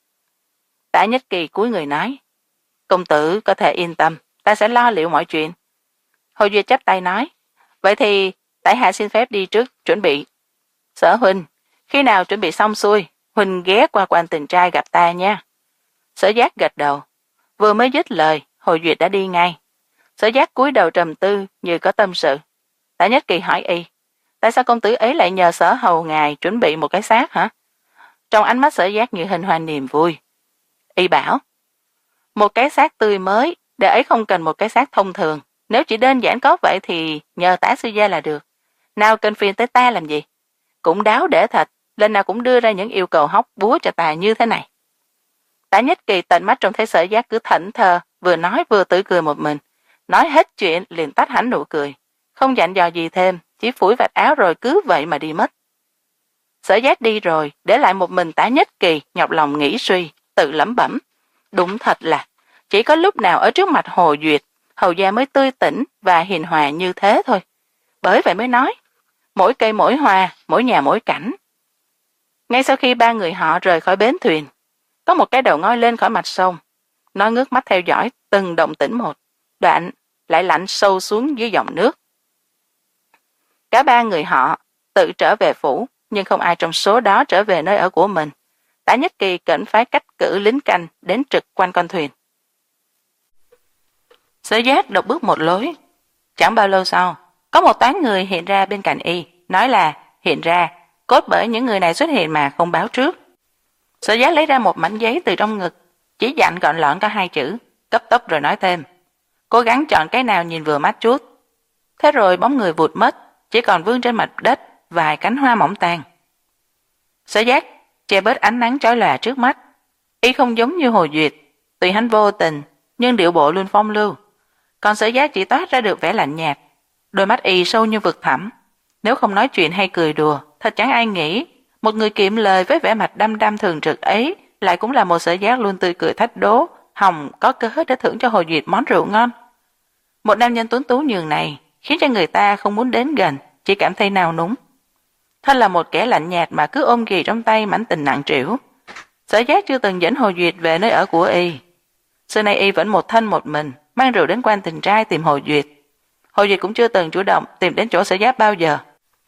Tả Nhất Kỳ cúi người nói, công tử có thể yên tâm, ta sẽ lo liệu mọi chuyện. Hồ Duyệt chắp tay nói, vậy thì tại hạ xin phép đi trước chuẩn bị. Sở huynh, khi nào chuẩn bị xong xuôi, huynh ghé qua quan Tình Trai gặp ta nha. Sở Giác gật đầu, vừa mới dứt lời, Hồ Duyệt đã đi ngay. Sở Giác cúi đầu trầm tư như có tâm sự. Tả Nhất Kỳ hỏi y, tại sao công tử ấy lại nhờ Sở hầu ngài chuẩn bị một cái xác hả? Trong ánh mắt Sở Giác như hình hoan niềm vui. Y bảo, một cái xác tươi mới, để ấy không cần một cái xác thông thường, nếu chỉ đơn giản có vậy thì nhờ Tả sư gia là được, nào cần phiền tới ta làm gì? Cũng đáo để thật, lần nào cũng đưa ra những yêu cầu hóc búa cho ta như thế này. Tả Nhất Kỳ tận mắt trông thấy Sở Giác cứ thẫn thờ, vừa nói vừa tự cười một mình, nói hết chuyện liền tách hẳn nụ cười, không dặn dò gì thêm, chỉ phủi vạt áo rồi cứ vậy mà đi mất. Sở Giác đi rồi, để lại một mình Tả Nhất Kỳ nhọc lòng nghĩ suy, tự lẩm bẩm, đúng thật là chỉ có lúc nào ở trước mặt Hồ Duyệt, hầu gia mới tươi tỉnh và hiền hòa như thế thôi. Bởi vậy mới nói, mỗi cây mỗi hoa, mỗi nhà mỗi cảnh. Ngay sau khi ba người họ rời khỏi bến thuyền, có một cái đầu ngoi lên khỏi mặt sông, nó ngước mắt theo dõi từng động tĩnh một, đoạn lại lặn sâu xuống dưới dòng nước. Cả ba người họ tự trở về phủ, nhưng không ai trong số đó trở về nơi ở của mình. Tả Nhất Kỳ cần phái cách cử lính canh đến trực quanh con thuyền. Sở Giác độc bước một lối. Chẳng bao lâu sau, có một toán người hiện ra bên cạnh y, nói là hiện ra cốt bởi những người này xuất hiện mà không báo trước. Sở Giác lấy ra một mảnh giấy từ trong ngực, chỉ dặn gọn lọn có hai chữ, cấp tốc rồi nói thêm, cố gắng chọn cái nào nhìn vừa mắt chút. Thế rồi bóng người vụt mất, chỉ còn vương trên mặt đất vài cánh hoa mỏng tàn. Sở Giác che bớt ánh nắng chói lòa trước mắt. Y không giống như Hồ Duyệt, tuy hắn vô tình nhưng điệu bộ luôn phong lưu. Còn Sở Giác chỉ toát ra được vẻ lạnh nhạt, đôi mắt y sâu như vực thẳm. Nếu không nói chuyện hay cười đùa, thật chẳng ai nghĩ một người kiệm lời với vẻ mặt đăm đăm thường trực ấy lại cũng là một Sở Giác luôn tươi cười thách đố, hòng có cơ để thưởng cho Hồ Duyệt món rượu ngon. Một nam nhân tuấn tú nhường này khiến cho người ta không muốn đến gần, chỉ cảm thấy nao núng. Thân là một kẻ lạnh nhạt mà cứ ôm ghì trong tay mảnh tình nặng trĩu, Sở Giác chưa từng dẫn Hồ Duyệt về nơi ở của y. Xưa nay y vẫn một thân một mình mang rượu đến Quan Tình Trai tìm Hồ Duyệt. Hồ Duyệt cũng chưa từng chủ động tìm đến chỗ Sở Giác bao giờ.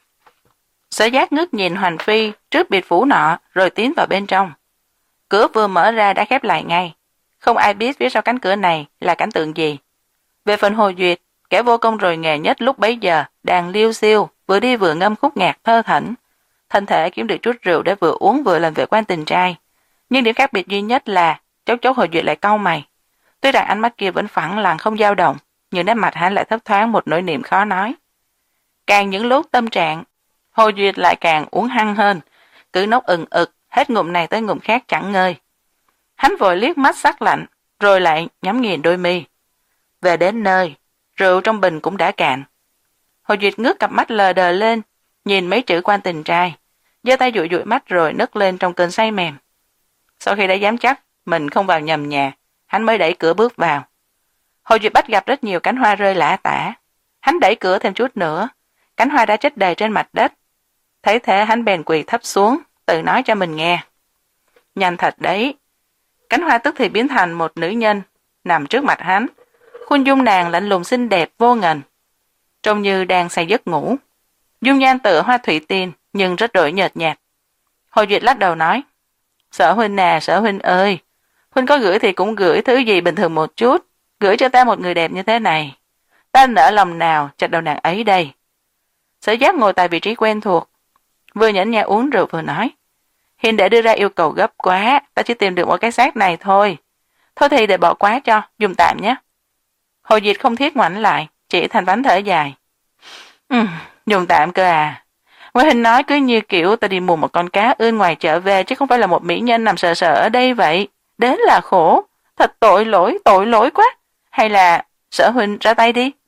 Sở Giác ngước nhìn Hoành Phi trước biệt phủ nọ rồi tiến vào bên trong. Cửa vừa mở ra đã khép lại ngay, không ai biết phía sau cánh cửa này là cảnh tượng gì. Về phần Hồ Duyệt, kẻ vô công rồi nghề nhất lúc bấy giờ đang liêu xiêu vừa đi vừa ngâm khúc nhạc thơ thẩn, thân thể kiếm được chút rượu để vừa uống vừa làm về Quan Tình Trai. Nhưng điểm khác biệt duy nhất là chốc chốc Hồ Duyệt lại cau mày. Tuy rằng ánh mắt kia vẫn phẳng lặng không dao động, nhưng nét mặt hắn lại thấp thoáng một nỗi niềm khó nói. Càng những lúc tâm trạng, Hồ Duyệt lại càng uống hăng hơn, cứ nốc ừng ực hết ngụm này tới ngụm khác chẳng ngơi. Hắn vội liếc mắt sắc lạnh, rồi lại nhắm nghiền đôi mi. Về đến nơi, rượu trong bình cũng đã cạn. Hồ Duyệt ngước cặp mắt lờ đờ lên, nhìn mấy chữ Quan Tình Trai, giơ tay dụi dụi mắt rồi nấc lên trong cơn say mềm. Sau khi đã dám chắc mình không vào nhầm nhà, hắn mới đẩy cửa bước vào. Hồ Duyệt bắt gặp rất nhiều cánh hoa rơi lả tả. Hắn đẩy cửa thêm chút nữa, cánh hoa đã chết đầy trên mặt đất. Thấy thế hắn bèn quỳ thấp xuống, tự nói cho mình nghe. Nhanh thật đấy. Cánh hoa tức thì biến thành một nữ nhân nằm trước mặt hắn. Khuôn dung nàng lạnh lùng xinh đẹp vô ngần, trông như đang say giấc ngủ. Dung nhan tựa hoa thủy tiên nhưng rất đổi nhợt nhạt. Hồ Duyệt lắc đầu nói, Sở huynh à, Sở huynh ơi, huynh có gửi thì cũng gửi thứ gì bình thường một chút, gửi cho ta một người đẹp như thế này. Ta nỡ lòng nào chặt đầu nàng ấy đây. Sở Giác ngồi tại vị trí quen thuộc, vừa nhẫn nhã uống rượu vừa nói, Hiền đệ đưa ra yêu cầu gấp quá, ta chỉ tìm được một cái xác này thôi. Thôi thì để bỏ quá cho, dùng tạm nhé. Hồ Duyệt không thiết ngoảnh lại, chỉ thành vánh thở dài. Ừ, dùng tạm cơ à. Nguyễn Hình nói cứ như kiểu ta đi mua một con cá ươn ngoài chợ về chứ không phải là một mỹ nhân nằm sợ sợ ở đây vậy. Đến là khổ, thật tội lỗi, tội lỗi quá. Hay là Sở huynh ra tay đi.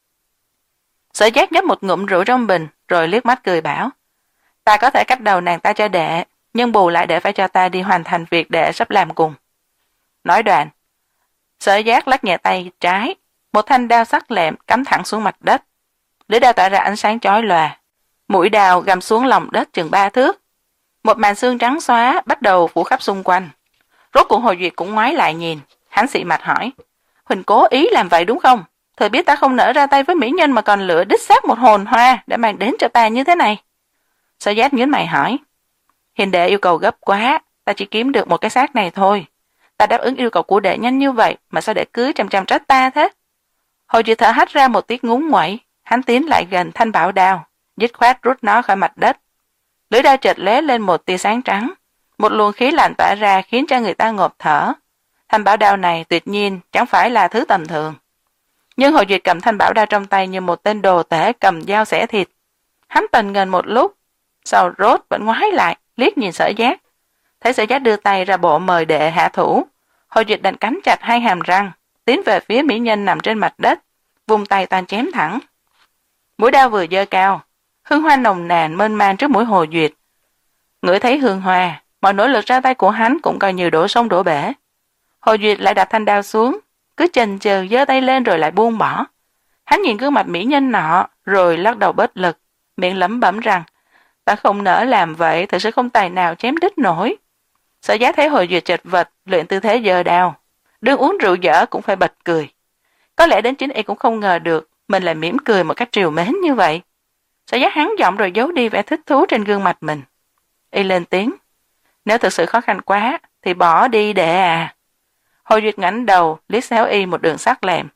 Sở Giác nhấp một ngụm rượu trong bình rồi liếc mắt cười bảo, ta có thể cắt đầu nàng ta cho đệ, nhưng bù lại đệ phải cho ta đi hoàn thành việc đệ sắp làm cùng. Nói đoạn, Sở Giác lắc nhẹ tay trái, một thanh đao sắc lẹm cắm thẳng xuống mặt đất. Lưỡi đao tỏa ra ánh sáng chói lòa, mũi đao găm xuống lòng đất chừng ba thước. Một màn xương trắng xóa bắt đầu phủ khắp xung quanh. Rốt cuộc Hồ Duyệt cũng ngoái lại nhìn, hắn xị mặt hỏi, Huỳnh cố ý làm vậy đúng không? Thời biết ta không nỡ ra tay với mỹ nhân mà còn lựa đích xác một hồn hoa để mang đến cho ta như thế này. Sở Giác nhíu mày hỏi, Hiền đệ yêu cầu gấp quá, ta chỉ kiếm được một cái xác này thôi. Ta đáp ứng yêu cầu của đệ nhanh như vậy mà sao đệ cứ chăm chăm trách ta thế? Hồ Duyệt thở hắt ra một tiếng ngúng nguẩy, hắn tiến lại gần thanh bảo đao, dứt khoát rút nó khỏi mặt đất. Lưỡi đao chợt lóe lên một tia sáng trắng, một luồng khí lạnh tỏa ra khiến cho người ta ngộp thở. Thanh bảo đao này tuyệt nhiên chẳng phải là thứ tầm thường. Nhưng Hồ Duyệt cầm thanh bảo đao trong tay như một tên đồ tể cầm dao xẻ thịt. Hắn tần ngần một lúc, sau rốt vẫn ngoái lại, liếc nhìn Sở Giác. Thấy Sở Giác đưa tay ra bộ mời đệ hạ thủ, Hồ Duyệt đành cắn chặt hai hàm răng, tiến về phía mỹ nhân nằm trên mặt đất, vùng tay toàn chém thẳng. Mũi đao vừa giơ cao, hương hoa nồng nàn mênh mang trước mũi Hồ Duyệt. Ngửi thấy hương hoa, mọi nỗ lực ra tay của hắn cũng coi như đổ sông đổ bể. Hồ Duyệt lại đặt thanh đao xuống, cứ chần chừ giơ tay lên rồi lại buông bỏ. Hắn nhìn gương mặt mỹ nhân nọ, rồi lắc đầu bất lực, miệng lẩm bẩm rằng, ta không nỡ làm vậy, thật sự không tài nào chém đích nổi. Sở Giác thấy Hồ Duyệt chật vật, luyện tư thế giơ đao, đương uống rượu dở cũng phải bật cười. Có lẽ đến chính y cũng không ngờ được, mình lại mỉm cười một cách trìu mến như vậy. Sở Giác hắn giọng rồi giấu đi vẻ thích thú trên gương mặt mình. Y lên tiếng, nếu thực sự khó khăn quá, thì bỏ đi đệ à. Hồ Duyệt ngẩng đầu, liếc xéo y một đường sắc lẹm.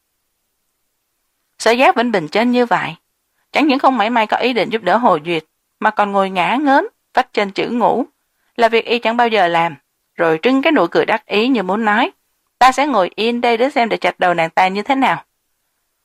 Sở Giác vẫn bình chân như vậy, chẳng những không mảy may có ý định giúp đỡ Hồ Duyệt, mà còn ngồi ngã ngớn, vắt trên chữ ngủ, là việc y chẳng bao giờ làm, rồi trưng cái nụ cười đắc ý như muốn nói, ta sẽ ngồi yên đây để xem để chặt đầu nàng ta như thế nào.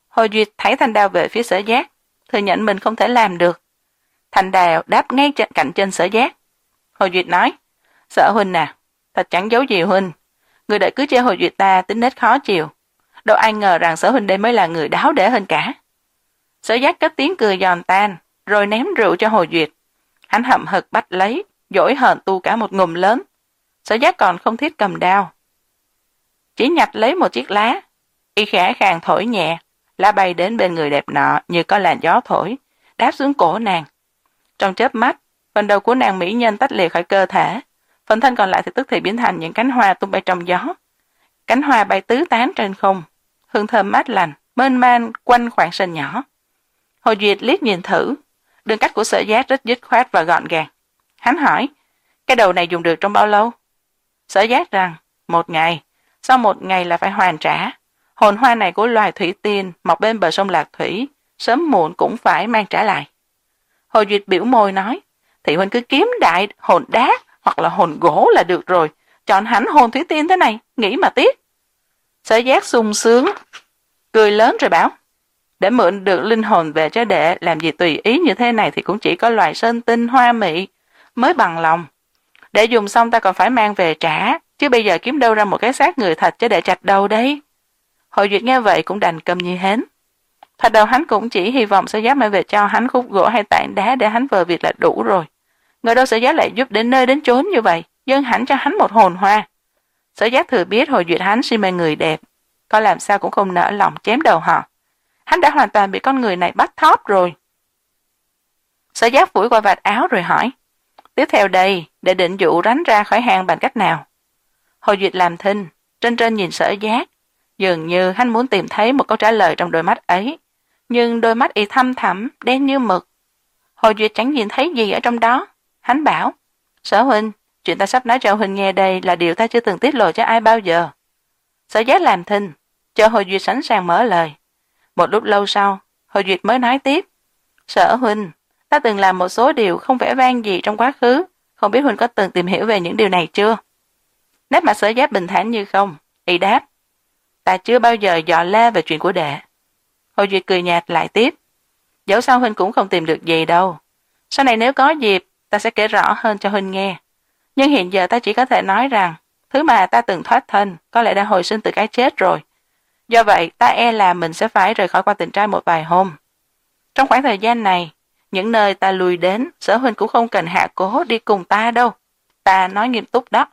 Hồ Duyệt thấy Thanh Đào về phía Sở Giác, thừa nhận mình không thể làm được. Thanh Đào đáp ngay cạnh trên Sở Giác. Hồ Duyệt nói, Sở huynh nè, thật chẳng giấu gì huynh. Người đã cứ chơi Hồ Duyệt ta tính nết khó chịu. Đâu ai ngờ rằng Sở huynh đây mới là người đáo để hơn cả. Sở Giác cất tiếng cười giòn tan, rồi ném rượu cho Hồ Duyệt. Hắn hậm hực bắt lấy, dỗi hờn tu cả một ngụm lớn. Sở Giác còn không thiết cầm đao, chỉ nhặt lấy một chiếc lá, y khẽ khàng thổi nhẹ, lá bay đến bên người đẹp nọ như có làn gió thổi, đáp xuống cổ nàng. Trong chớp mắt, phần đầu của nàng mỹ nhân tách lìa khỏi cơ thể, phần thân còn lại thì tức thì biến thành những cánh hoa tung bay trong gió. Cánh hoa bay tứ tán trên không, hương thơm mát lành, mênh man quanh khoảng sân nhỏ. Hồ Duyệt liếc nhìn thử, đường cắt của Sở Giác rất dứt khoát và gọn gàng. Hắn hỏi, cái đầu này dùng được trong bao lâu? Sở Giác rằng, một ngày, sau một ngày là phải hoàn trả. Hồn hoa này của loài thủy tiên mọc bên bờ sông Lạc Thủy, sớm muộn cũng phải mang trả lại. Hồ Duyệt biểu môi nói, thị huynh cứ kiếm đại hồn đá hoặc là hồn gỗ là được rồi, chọn hẳn hồn thủy tiên thế này, nghĩ mà tiếc. Sở Giác sung sướng, cười lớn rồi bảo, để mượn được linh hồn về cho đệ làm gì tùy ý như thế này thì cũng chỉ có loài sơn tinh hoa mị mới bằng lòng. Để dùng xong ta còn phải mang về trả, chứ bây giờ kiếm đâu ra một cái xác người thật cho để chặt đầu đây. Hồ Duyệt nghe vậy cũng đành câm như hến. Thật đầu hắn cũng chỉ hy vọng Sở Giác mang về cho hắn khúc gỗ hay tảng đá để hắn vờ việc là đủ rồi. Ngờ đâu Sở Giác lại giúp đến nơi đến chốn như vậy, dâng hẳn cho hắn một hồn hoa. Sở Giác thừa biết Hồ Duyệt hắn si mê người đẹp, có làm sao cũng không nỡ lòng chém đầu họ. Hắn đã hoàn toàn bị con người này bắt thóp rồi. Sở Giác phủi qua vạt áo rồi hỏi, tiếp theo đây, để định dụ ránh ra khỏi hang bằng cách nào? Hồ Duyệt làm thinh, trên trên nhìn Sở Giác, dường như hắn muốn tìm thấy một câu trả lời trong đôi mắt ấy, nhưng đôi mắt y thâm thẳm, đen như mực. Hồ Duyệt chẳng nhìn thấy gì ở trong đó. Hắn bảo, Sở huynh, chuyện ta sắp nói cho huynh nghe đây là điều ta chưa từng tiết lộ cho ai bao giờ. Sở Giác làm thinh, chờ Hồ Duyệt sẵn sàng mở lời. Một lúc lâu sau, Hồ Duyệt mới nói tiếp, Sở huynh, ta từng làm một số điều không vẻ vang gì trong quá khứ, không biết huynh có từng tìm hiểu về những điều này chưa? Nét mặt Sở Giác bình thản như không, y đáp, ta chưa bao giờ dò la về chuyện của đệ. Hồ Duyệt cười nhạt lại tiếp, dẫu sao huynh cũng không tìm được gì đâu. Sau này nếu có dịp, ta sẽ kể rõ hơn cho huynh nghe. Nhưng hiện giờ ta chỉ có thể nói rằng, thứ mà ta từng thoát thân có lẽ đã hồi sinh từ cái chết rồi. Do vậy, ta e là mình sẽ phải rời khỏi quan Tình Trai một vài hôm. Trong khoảng thời gian này, những nơi ta lui đến, Sở huynh cũng không cần hạ cố đi cùng ta đâu. Ta nói nghiêm túc đó.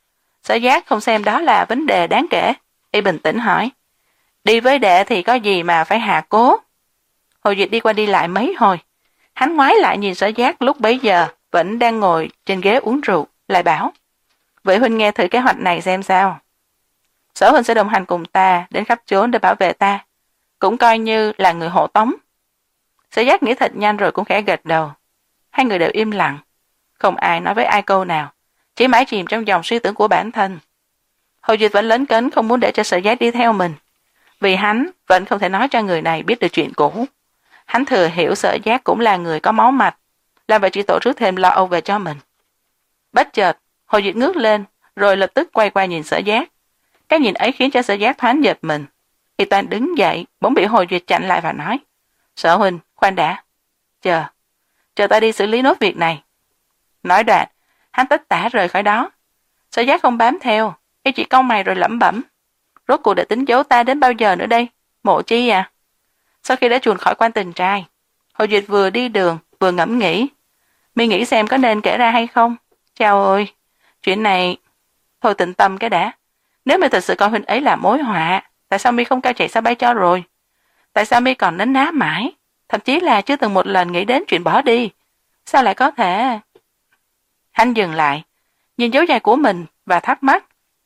Sở Giác không xem đó là vấn đề đáng kể. Y bình tĩnh hỏi, đi với đệ thì có gì mà phải hạ cố? Hồ Duyệt đi qua đi lại mấy hồi. Hắn ngoái lại nhìn Sở Giác lúc bấy giờ vẫn đang ngồi trên ghế uống rượu, lại bảo, vậy huynh nghe thử kế hoạch này xem sao. Sở huynh sẽ đồng hành cùng ta đến khắp chốn để bảo vệ ta, cũng coi như là người hộ tống. Sở Giác nghĩ thật nhanh rồi cũng khẽ gật đầu. Hai người đều im lặng, không ai nói với ai câu nào, chỉ mãi chìm trong dòng suy tưởng của bản thân. Hồ Duyệt vẫn lấn cấn không muốn để cho Sở Giác đi theo mình, vì hắn vẫn không thể nói cho người này biết được chuyện cũ. Hắn thừa hiểu Sở Giác cũng là người có máu mạch, làm vậy chỉ tổ chức thêm lo âu về cho mình. Bất chợt, Hồ Duyệt ngước lên, rồi lập tức quay qua nhìn Sở Giác. Cái nhìn ấy khiến cho Sở Giác thoáng giật mình. Y Toan đứng dậy, bỗng bị Hồ Duyệt chặn lại và nói, Sở huynh, khoan đã. Chờ, chờ ta đi xử lý nốt việc này. Nói đoạn, hắn tất tả rời khỏi đó. Sở Giác không bám theo, y chỉ cau mày rồi lẩm bẩm, rốt cuộc để tính giấu ta đến bao giờ nữa đây, Mộ Chi à? Sau khi đã chuồn khỏi quan Tình Trai, Hồ Duyệt vừa đi đường vừa ngẫm nghĩ, mi nghĩ xem có nên kể ra hay không? Chao ơi, chuyện này thôi tĩnh tâm cái đã. Nếu mi thật sự coi huynh ấy là mối họa, tại sao mi không cao chạy xa bay cho rồi? Tại sao mi còn nấn ná mãi, thậm chí là chưa từng một lần nghĩ đến chuyện bỏ đi? Sao lại có thể? Hắn dừng lại, nhìn dấu dài của mình và thắc mắc,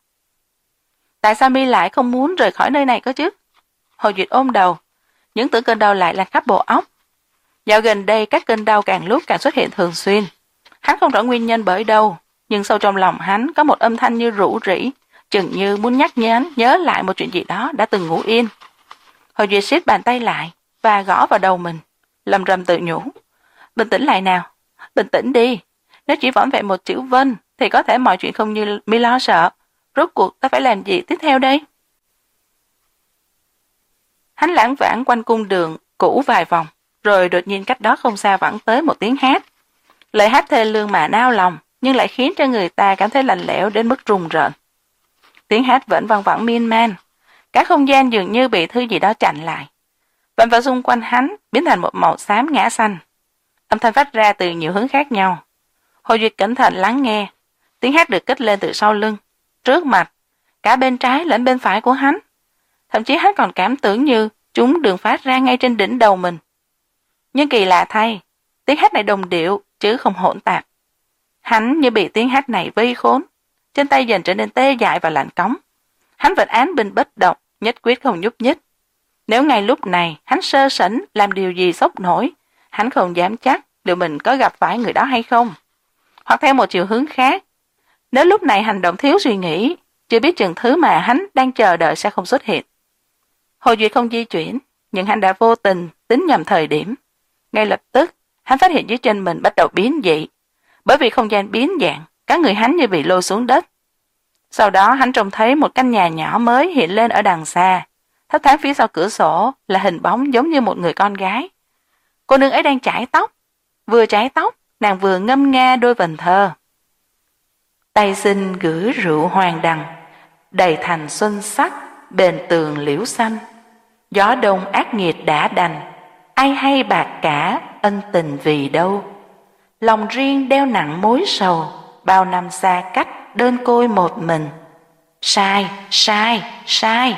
tại sao mi lại không muốn rời khỏi nơi này cơ chứ? Hồ Duyệt ôm đầu, những tưởng cơn đau lại lan khắp bộ óc. Dạo gần đây các cơn đau càng lúc càng xuất hiện thường xuyên. Hắn không rõ nguyên nhân bởi đâu, nhưng sâu trong lòng hắn có một âm thanh như rủ rỉ, chừng như muốn nhắc nhớ hắn nhớ lại một chuyện gì đó đã từng ngủ yên. Hồ Duyệt siết bàn tay lại và gõ vào đầu mình, lầm rầm tự nhủ, bình tĩnh lại nào, bình tĩnh đi. Nếu chỉ vỏn vẹn một chữ Vân thì có thể mọi chuyện không như mi lo sợ. Rốt cuộc ta phải làm gì tiếp theo đây? Hắn lãng vãng quanh cung đường cũ vài vòng, rồi đột nhiên cách đó không xa vẳng tới một tiếng hát. Lời hát thê lương mà nao lòng, nhưng lại khiến cho người ta cảm thấy lạnh lẽo đến mức rùng rợn. Tiếng hát vẫn vang vẳng miên man, cả không gian dường như bị thứ gì đó chặn lại. Vạn vật xung quanh hắn biến thành một màu xám ngã xanh. Âm thanh phát ra từ nhiều hướng khác nhau. Hồ Duyệt cẩn thận lắng nghe, tiếng hát được cất lên từ sau lưng, trước mặt, cả bên trái lẫn bên phải của hắn. Thậm chí hắn còn cảm tưởng như chúng đường phát ra ngay trên đỉnh đầu mình. Nhưng kỳ lạ thay, tiếng hát này đồng điệu chứ không hỗn tạp. Hắn như bị tiếng hát này vây khốn, chân tay dần trở nên tê dại và lạnh cống. Hắn vẫn án binh bất động, nhất quyết không nhúc nhích. Nếu ngay lúc này hắn sơ sẩy làm điều gì sốc nổi, hắn không dám chắc liệu mình có gặp phải người đó hay không. Hoặc theo một chiều hướng khác, nếu lúc này hành động thiếu suy nghĩ, chưa biết chừng thứ mà hắn đang chờ đợi sẽ không xuất hiện. Hồ Duyệt không di chuyển, nhưng hắn đã vô tình tính nhầm thời điểm. Ngay lập tức, hắn phát hiện dưới chân mình bắt đầu biến dị. Bởi vì không gian biến dạng, cả người hắn như bị lôi xuống đất. Sau đó hắn trông thấy một căn nhà nhỏ mới hiện lên ở đằng xa. Thấp thoáng phía sau cửa sổ là hình bóng giống như một người con gái. Cô nương ấy đang chải tóc. Vừa chải tóc, nàng vừa ngâm nga đôi vần thơ. Tay xin gửi rượu hoàng đằng, đầy thành xuân sắc, bền tường liễu xanh. Gió đông ác nghiệt đã đành, ai hay bạc cả, ân tình vì đâu. Lòng riêng đeo nặng mối sầu, bao năm xa cách, đơn côi một mình. Sai, sai, sai.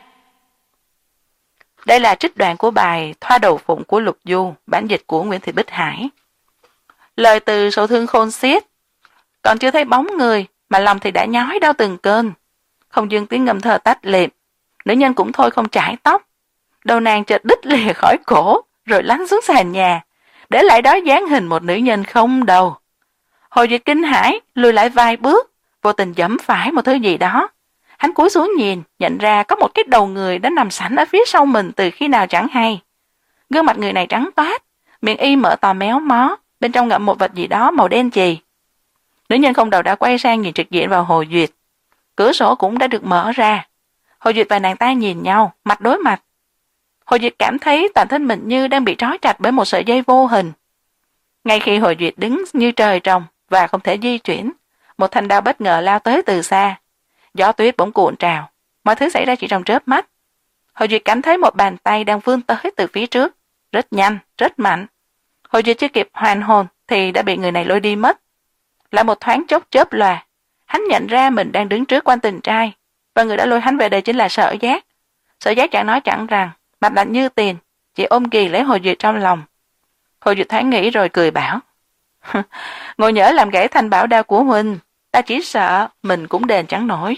Đây là trích đoạn của bài Thoa đầu phụng của Lục Du, bản dịch của Nguyễn Thị Bích Hải. Lời từ sầu thương khôn xiết, còn chưa thấy bóng người mà lòng thì đã nhói đau từng cơn. Không dừng tiếng ngâm thơ tách liệm, nữ nhân cũng thôi không chải tóc. Đầu nàng chợt đứt lìa khỏi cổ, rồi lăn xuống sàn nhà, để lại đó dáng hình một nữ nhân không đầu. Hồ Duyệt kinh hãi, lùi lại vài bước, vô tình giẫm phải một thứ gì đó. Hắn cúi xuống nhìn, nhận ra có một cái đầu người đã nằm sẵn ở phía sau mình từ khi nào chẳng hay. Gương mặt người này trắng toát, miệng y mở to méo mó, bên trong ngậm một vật gì đó màu đen chì. Nữ nhân không đầu đã quay sang nhìn trực diện vào Hồ Duyệt. Cửa sổ cũng đã được mở ra. Hồ Duyệt và nàng ta nhìn nhau, mặt đối mặt. Hồ Duyệt cảm thấy toàn thân mình như đang bị trói chặt bởi một sợi dây vô hình. Ngay khi Hồ Duyệt đứng như trời trồng và không thể di chuyển, một thanh đao bất ngờ lao tới từ xa. Gió tuyết bỗng cuộn trào, mọi thứ xảy ra chỉ trong chớp mắt. Hồ Duyệt cảm thấy một bàn tay đang vươn tới từ phía trước, rất nhanh, rất mạnh. Hồ Duyệt chưa kịp hoàn hồn thì đã bị người này lôi đi mất. Lại một thoáng chốc chớp lòa, hắn nhận ra mình đang đứng trước quan tình trai, và người đã lôi hắn về đây chính là Sở Giác. Sở Giác chẳng nói chẳng rằng, mặt lạnh như tiền, chỉ ôm ghì lấy Hồ Duyệt trong lòng. Hồ Duyệt thoáng nghĩ rồi cười bảo, ngồi nhỡ làm gãy thanh bảo đao của huynh, ta chỉ sợ mình cũng đền chẳng nổi.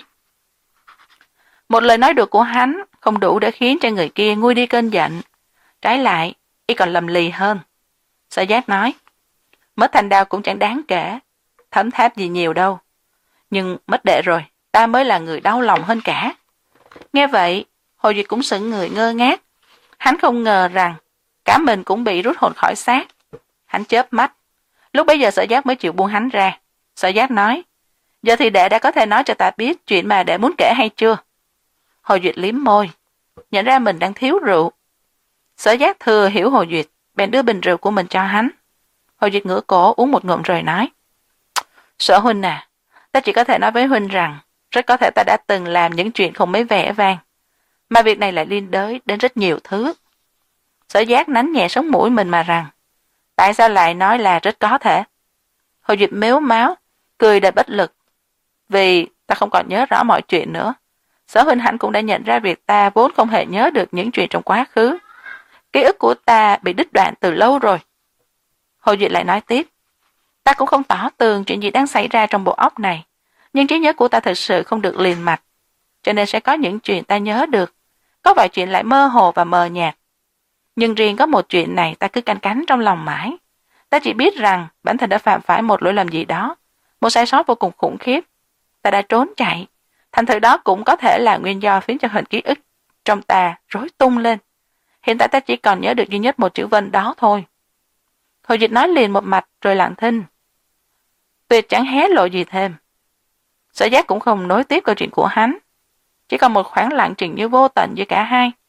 Một lời nói được của hắn không đủ để khiến cho người kia nguôi đi cơn giận. Trái lại, y còn lầm lì hơn. Sở Giác nói, mất thanh đao cũng chẳng đáng kể, thấm tháp gì nhiều đâu. Nhưng mất đệ rồi, ta mới là người đau lòng hơn cả. Nghe vậy, Hồ Duyệt cũng sững người ngơ ngác. Hắn không ngờ rằng cả mình cũng bị rút hồn khỏi xác. Hắn chớp mắt. Lúc bấy giờ Sở Giác mới chịu buông hắn ra. Sở Giác nói, giờ thì đệ đã có thể nói cho ta biết chuyện mà đệ muốn kể hay chưa? Hồ Duyệt liếm môi, nhận ra mình đang thiếu rượu. Sở Giác thừa hiểu Hồ Duyệt, bèn đưa bình rượu của mình cho hắn. Hồ Duyệt ngửa cổ uống một ngụm rồi nói, Sở huynh à, ta chỉ có thể nói với huynh rằng rất có thể ta đã từng làm những chuyện không mấy vẻ vang, mà việc này lại liên đới đến rất nhiều thứ. Sở Giác nắn nhẹ sống mũi mình mà rằng, tại sao lại nói là rất có thể? Hồ Duyệt mếu máo, cười đầy bất lực. Vì ta không còn nhớ rõ mọi chuyện nữa. Sở huynh hẳn cũng đã nhận ra việc ta vốn không hề nhớ được những chuyện trong quá khứ. Ký ức của ta bị đứt đoạn từ lâu rồi. Hồ Duyệt lại nói tiếp, ta cũng không tỏ tường chuyện gì đang xảy ra trong bộ óc này, nhưng trí nhớ của ta thực sự không được liền mạch, cho nên sẽ có những chuyện ta nhớ được, có vài chuyện lại mơ hồ và mờ nhạt. Nhưng riêng có một chuyện này ta cứ canh cánh trong lòng mãi. Ta chỉ biết rằng bản thân đã phạm phải một lỗi lầm gì đó, một sai sót vô cùng khủng khiếp. Ta đã trốn chạy, thành thử đó cũng có thể là nguyên do khiến cho hình ký ức trong ta rối tung lên. Hiện tại ta chỉ còn nhớ được duy nhất một chữ Vân đó thôi. Hồ Dịch nói liền một mạch rồi lặng thinh. Tuyệt chẳng hé lộ gì thêm. Sở Giác cũng không nối tiếp câu chuyện của hắn. Chỉ còn một khoảng lặng chừng như vô tận giữa cả hai.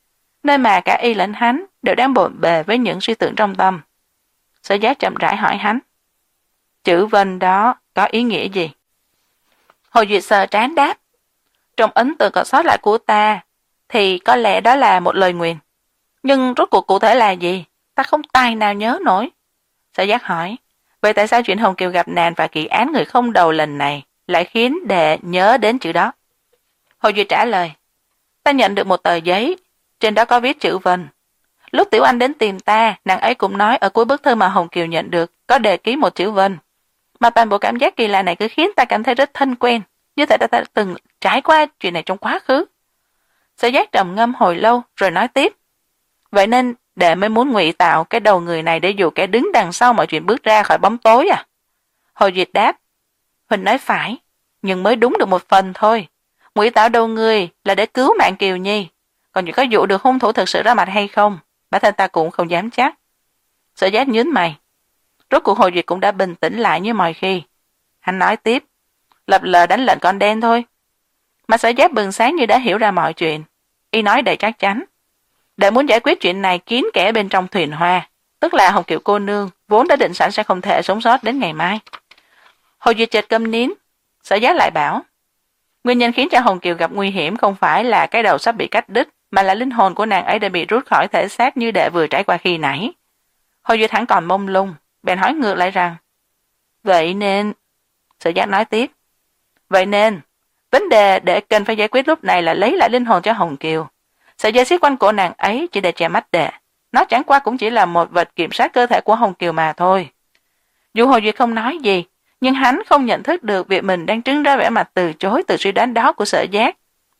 nơi mà cả y lẫn hắn đều đang bộn bề với những suy tưởng trong tâm. Sở Giác chậm rãi hỏi hắn, chữ vân đó có ý nghĩa gì? Hồ Duyệt sờ trán đáp, trong ấn tượng còn sót lại của ta thì có lẽ đó là một lời nguyền, nhưng rốt cuộc cụ thể là gì ta không tài nào nhớ nổi. Sở Giác hỏi, vậy tại sao chuyện Hồng Kiều gặp nạn và kỳ án người không đầu lần này lại khiến đệ nhớ đến chữ đó? Hồ Duyệt trả lời, ta nhận được một tờ giấy, trên đó có viết chữ vân. Lúc Tiểu Anh đến tìm ta, nàng ấy cũng nói ở cuối bức thư mà Hồng Kiều nhận được có đề ký một chữ vân. Mà toàn bộ cảm giác kỳ lạ này cứ khiến ta cảm thấy rất thân quen, như thể ta đã từng trải qua chuyện này trong quá khứ. Sở Giác trầm ngâm hồi lâu rồi nói tiếp, vậy nên đệ mới muốn ngụy tạo cái đầu người này để dụ kẻ đứng đằng sau mọi chuyện bước ra khỏi bóng tối à? Hồ Duyệt đáp, Huỳnh nói phải, nhưng mới đúng được một phần thôi. Ngụy tạo đầu người là để cứu mạng Kiều Nhi, còn chuyện có dụ được hung thủ thực sự ra mặt hay không, bản thân ta cũng không dám chắc. Sở Giác nhướng mày. Rốt cuộc Hồ Duyệt cũng đã bình tĩnh lại như mọi khi. Hắn nói tiếp, lập lờ đánh lệnh con đen thôi. Mà Sở Giác bừng sáng như đã hiểu ra mọi chuyện. Y nói đầy chắc chắn, để muốn giải quyết chuyện này kín kẻ bên trong thuyền hoa, tức là Hồng Kiều cô nương vốn đã định sẵn sẽ không thể sống sót đến ngày mai. Hồ Duyệt chợt câm nín. Sở Giác lại bảo, nguyên nhân khiến cho Hồng Kiều gặp nguy hiểm không phải là cái đầu sắp bị cắt đứt, mà là linh hồn của nàng ấy đã bị rút khỏi thể xác như đệ vừa trải qua khi nãy. Hồ Duyệt hắn còn mông lung, bèn hỏi ngược lại rằng, vậy nên... Sở Giác nói tiếp, vậy nên vấn đề để cần phải giải quyết lúc này là lấy lại linh hồn cho Hồng Kiều. Sợi dây xích quanh cổ nàng ấy chỉ để che mắt đệ, nó chẳng qua cũng chỉ là một vật kiểm soát cơ thể của Hồng Kiều mà thôi. Dù Hồ Duyệt không nói gì, nhưng hắn không nhận thức được việc mình đang trưng ra vẻ mặt từ chối từ suy đoán đó của Sở Giác.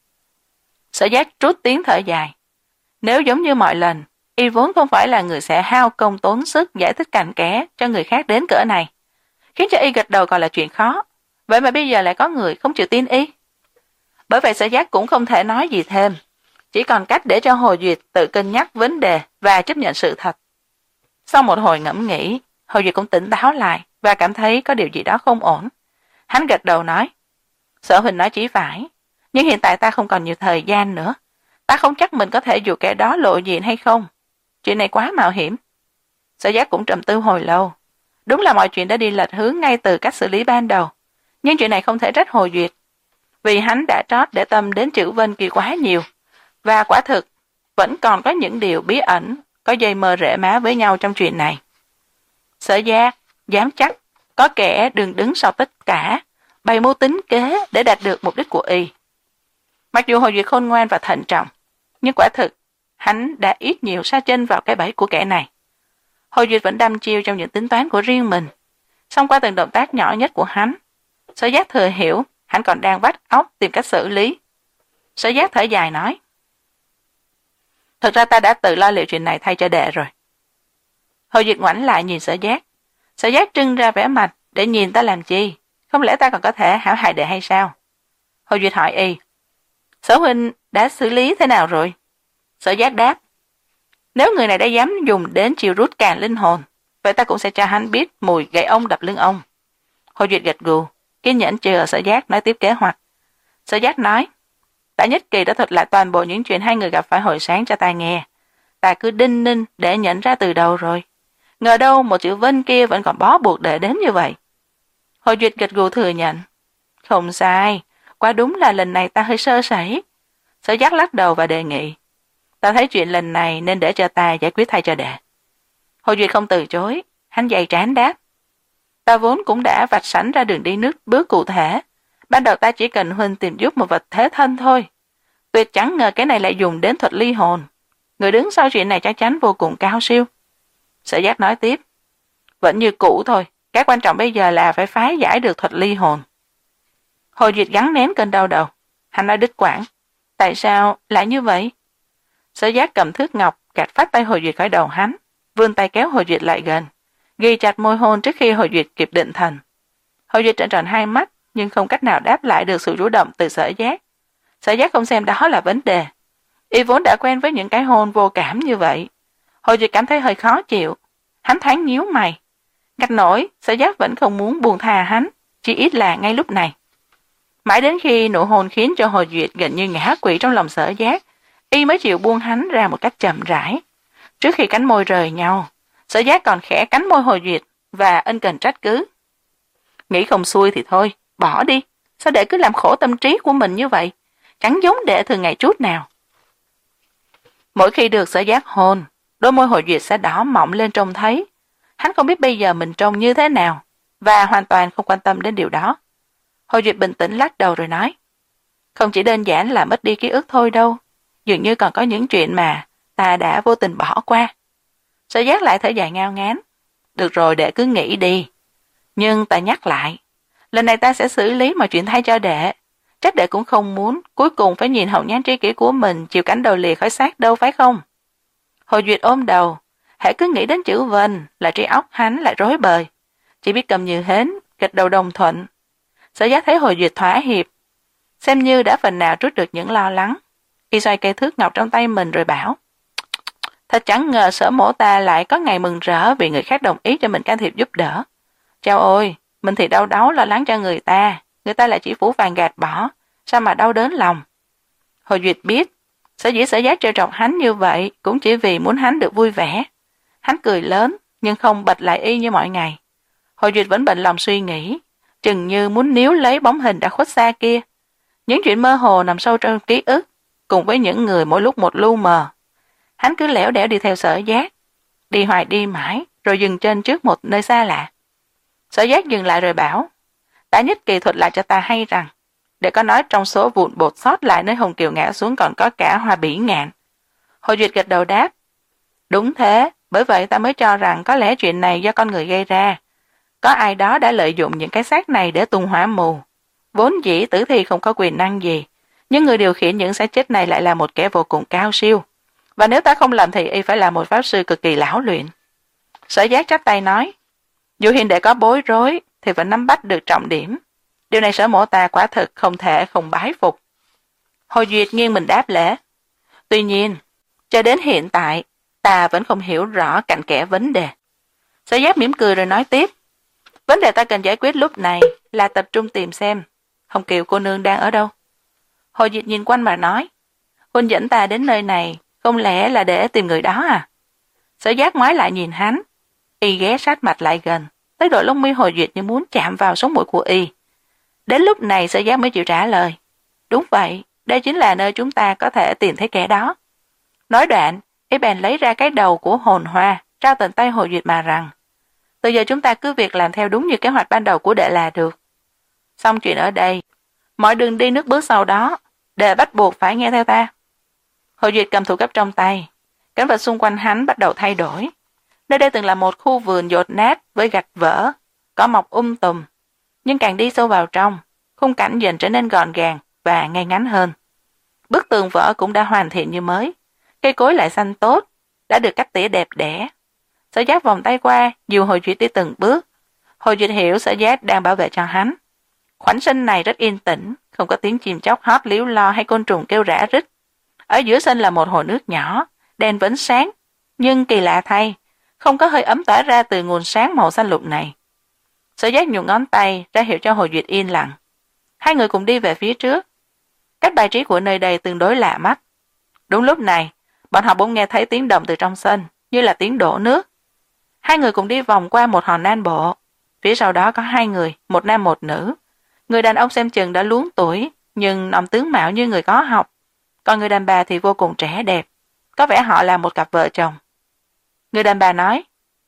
Sở Giác trút tiếng thở dài. Nếu giống như mọi lần, y vốn không phải là người sẽ hao công tốn sức giải thích cặn kẽ cho người khác đến cỡ này, khiến cho y gật đầu còn là chuyện khó. Vậy mà bây giờ lại có người không chịu tin y. Bởi vậy Sở Giác cũng không thể nói gì thêm, chỉ còn cách để cho Hồ Duyệt tự cân nhắc vấn đề và chấp nhận sự thật. Sau một hồi ngẫm nghĩ, Hồ Duyệt cũng tỉnh táo lại và cảm thấy có điều gì đó không ổn. Hắn gật đầu nói, Sở Huỳnh nói chỉ phải, nhưng hiện tại ta không còn nhiều thời gian nữa. Ta không chắc mình có thể dụ kẻ đó lộ diện hay không. Chuyện này quá mạo hiểm. Sở Giác cũng trầm tư hồi lâu. Đúng là mọi chuyện đã đi lệch hướng ngay từ cách xử lý ban đầu. Nhưng chuyện này không thể trách Hồ Duyệt, vì hắn đã trót để tâm đến chữ Vân Kỳ quá nhiều. Và quả thực, vẫn còn có những điều bí ẩn, có dây mờ rễ má với nhau trong chuyện này. Sở Giác dám chắc có kẻ đừng đứng sau tất cả, bày mưu tính kế để đạt được mục đích của y. Mặc dù Hồ Duyệt khôn ngoan và thận trọng, nhưng quả thực, hắn đã ít nhiều sa chân vào cái bẫy của kẻ này. Hồ Duyệt vẫn đăm chiêu trong những tính toán của riêng mình. Xong qua từng động tác nhỏ nhất của hắn, Sở Giác thừa hiểu hắn còn đang vắt óc tìm cách xử lý. Sở Giác thở dài nói, thực ra ta đã tự lo liệu chuyện này thay cho đệ rồi. Hồ Duyệt ngoảnh lại nhìn Sở Giác. Sở Giác trưng ra vẻ mặt để nhìn ta làm chi, không lẽ ta còn có thể hãm hại đệ hay sao? Hồ Duyệt hỏi y, Sở Huynh đã xử lý thế nào rồi? Sở Giác đáp, nếu người này đã dám dùng đến chiêu rút càn linh hồn, vậy ta cũng sẽ cho hắn biết mùi gậy ông đập lưng ông. Hồ Duyệt gật gù, kiên nhẫn chờ Sở Giác nói tiếp kế hoạch. Sở Giác nói, Tạ Nhất Kỳ đã thuật lại toàn bộ những chuyện hai người gặp phải hồi sáng cho ta nghe. Ta cứ đinh ninh để nhận ra từ đầu rồi. Ngờ đâu một chữ Vân kia vẫn còn bó buộc để đến như vậy. Hồ Duyệt gật gù thừa nhận, không sai, quá đúng là lần này ta hơi sơ sẩy. Sở Giác lắc đầu và đề nghị, ta thấy chuyện lần này nên để cho ta giải quyết thay cho đệ. Hồ Duyệt không từ chối, hắn dày trán đáp, ta vốn cũng đã vạch sẵn ra đường đi nước bước cụ thể. Ban đầu ta chỉ cần Huynh tìm giúp một vật thế thân thôi. Tuyệt chẳng ngờ cái này lại dùng đến thuật ly hồn. Người đứng sau chuyện này chắc chắn vô cùng cao siêu. Sở Giác nói tiếp, vẫn như cũ thôi, cái quan trọng bây giờ là phải phá giải được thuật ly hồn. Hồ Duyệt gắng nén cơn đau đầu. Hắn nói đứt quãng, tại sao lại như vậy? Sở Giác cầm thước ngọc gạt phát tay Hồ Duyệt khỏi đầu hắn, vươn tay kéo Hồ Duyệt lại gần, ghi chặt môi hôn trước khi Hồ Duyệt kịp định thần. Hồ Duyệt trợn tròn hai mắt, nhưng không cách nào đáp lại được sự chủ động từ Sở Giác. Sở Giác không xem đó là vấn đề. Y vốn đã quen với những cái hôn vô cảm như vậy. Hồ Duyệt cảm thấy hơi khó chịu. Hắn thoáng nhíu mày. Ngặt nổi, Sở Giác vẫn không muốn buông tha hắn, chỉ ít là ngay lúc này. Mãi đến khi nụ hôn khiến cho Hồ Duyệt gần như ngã quỵ trong lòng Sở Giác, Y mới chịu buông hắn ra một cách chậm rãi. Trước khi cánh môi rời nhau, Sở Giác còn khẽ cắn môi Hồ Duyệt và ân cần trách cứ. Nghĩ không xuôi thì thôi, bỏ đi, sao đệ cứ làm khổ tâm trí của mình như vậy, chẳng giống đệ thường ngày chút nào. Mỗi khi được Sở Giác hôn, đôi môi Hồ Duyệt sẽ đỏ mọng lên trông thấy. Hắn không biết bây giờ mình trông như thế nào, và hoàn toàn không quan tâm đến điều đó. Hồ Duyệt bình tĩnh lắc đầu rồi nói, không chỉ đơn giản là mất đi ký ức thôi đâu, dường như còn có những chuyện mà ta đã vô tình bỏ qua. Sở Giác lại thở dài ngao ngán, được rồi đệ cứ nghĩ đi. Nhưng ta nhắc lại, lần này ta sẽ xử lý mọi chuyện thay cho đệ. Chắc đệ cũng không muốn cuối cùng phải nhìn hồng nhan tri kỷ của mình chịu cánh đầu lìa khỏi xác đâu phải không? Hồ Duyệt ôm đầu, hễ cứ nghĩ đến chữ Vân là trí óc hắn lại rối bời, chỉ biết cầm như hến, gật đầu đồng thuận. Sở Giác thấy Hồ Duyệt thỏa hiệp, xem như đã phần nào trút được những lo lắng. Y xoay cây thước ngọc trong tay mình rồi bảo, thật chẳng ngờ Sở mổ ta lại có ngày mừng rỡ vì người khác đồng ý cho mình can thiệp giúp đỡ. Chao ôi, mình thì đau đáu lo lắng cho người ta, người ta lại chỉ phủ vàng gạt bỏ, sao mà đau đớn lòng. Hồ Duyệt biết, sở dĩ Sở Giác trêu chọc hắn như vậy cũng chỉ vì muốn hắn được vui vẻ. Hắn cười lớn, nhưng không bật lại y như mọi ngày. Hồ Duyệt vẫn bận lòng suy nghĩ, chừng như muốn níu lấy bóng hình đã khuất xa kia. Những chuyện mơ hồ nằm sâu trong ký ức, cùng với những người mỗi lúc một lu mờ. Hắn cứ lẻo đẻo đi theo Sở Giác, đi hoài đi mãi, rồi dừng chân trước một nơi xa lạ. Sở Giác dừng lại rồi bảo, Tả Nhất Kỳ thuật lại cho ta hay rằng, để có nói trong số vụn bột sót lại nơi Hồng Kiều ngã xuống còn có cả Hoa Bỉ Ngạn. Hồ Duyệt gật đầu đáp, đúng thế, bởi vậy ta mới cho rằng có lẽ chuyện này do con người gây ra. Có ai đó đã lợi dụng những cái xác này để tung hỏa mù. Vốn dĩ tử thi không có quyền năng gì, nhưng người điều khiển những xác chết này lại là một kẻ vô cùng cao siêu. Và nếu ta không làm thì y phải là một pháp sư cực kỳ lão luyện. Sở Giác chắp tay nói, dù hiện đệ có bối rối thì vẫn nắm bắt được trọng điểm. Điều này Sở mổ ta quả thực không thể không bái phục. Hồ Duyệt nghiêng mình đáp lễ, tuy nhiên, cho đến hiện tại, ta vẫn không hiểu rõ cặn kẽ vấn đề. Sở Giác mỉm cười rồi nói tiếp, vấn đề ta cần giải quyết lúc này là tập trung tìm xem Hồng Kiều cô nương đang ở đâu. Hồ Duyệt nhìn quanh mà nói, huynh dẫn ta đến nơi này không lẽ là để tìm người đó à? Sở Giác ngoái lại nhìn hắn, y ghé sát mặt lại gần, tới độ lông mi Hồ Duyệt như muốn chạm vào sống mũi của y. Đến lúc này Sở Giác mới chịu trả lời, đúng vậy, đây chính là nơi chúng ta có thể tìm thấy kẻ đó. Nói đoạn, y bèn lấy ra cái đầu của hồn hoa, trao tận tay Hồ Duyệt mà rằng, từ giờ chúng ta cứ việc làm theo đúng như kế hoạch ban đầu của đệ là được. Xong chuyện ở đây, mọi đường đi nước bước sau đó, đệ bắt buộc phải nghe theo ta. Hồ Duyệt cầm thủ cấp trong tay, cảnh vật xung quanh hắn bắt đầu thay đổi. Nơi đây từng là một khu vườn dột nát với gạch vỡ, cỏ mọc um tùm, nhưng càng đi sâu vào trong, khung cảnh dần trở nên gọn gàng và ngay ngắn hơn. Bức tường vỡ cũng đã hoàn thiện như mới, cây cối lại xanh tốt, đã được cắt tỉa đẹp đẽ. Sở Giác vòng tay qua, dìu Hồ Duyệt đi từng bước. Hồ Duyệt hiểu Sở Giác đang bảo vệ cho hắn. Khoảnh sân này rất yên tĩnh, không có tiếng chim chóc hót líu lo hay côn trùng kêu rã rít. Ở giữa sân là một hồ nước nhỏ, đèn vẫn sáng, nhưng kỳ lạ thay, không có hơi ấm tỏa ra từ nguồn sáng màu xanh lục này. Sở Giác nhún ngón tay ra hiệu cho Hồ Duyệt yên lặng. Hai người cùng đi về phía trước. Cách bài trí của nơi đây tương đối lạ mắt. Đúng lúc này, bọn họ bỗng nghe thấy tiếng động từ trong sân, như là tiếng đổ nước. Hai người cùng đi vòng qua một hòn nan bộ. Phía sau đó có hai người, một nam một nữ. Người đàn ông xem chừng đã luống tuổi, nhưng nòng tướng mạo như người có học. Còn người đàn bà thì vô cùng trẻ đẹp. Có vẻ họ là một cặp vợ chồng. Người đàn bà nói,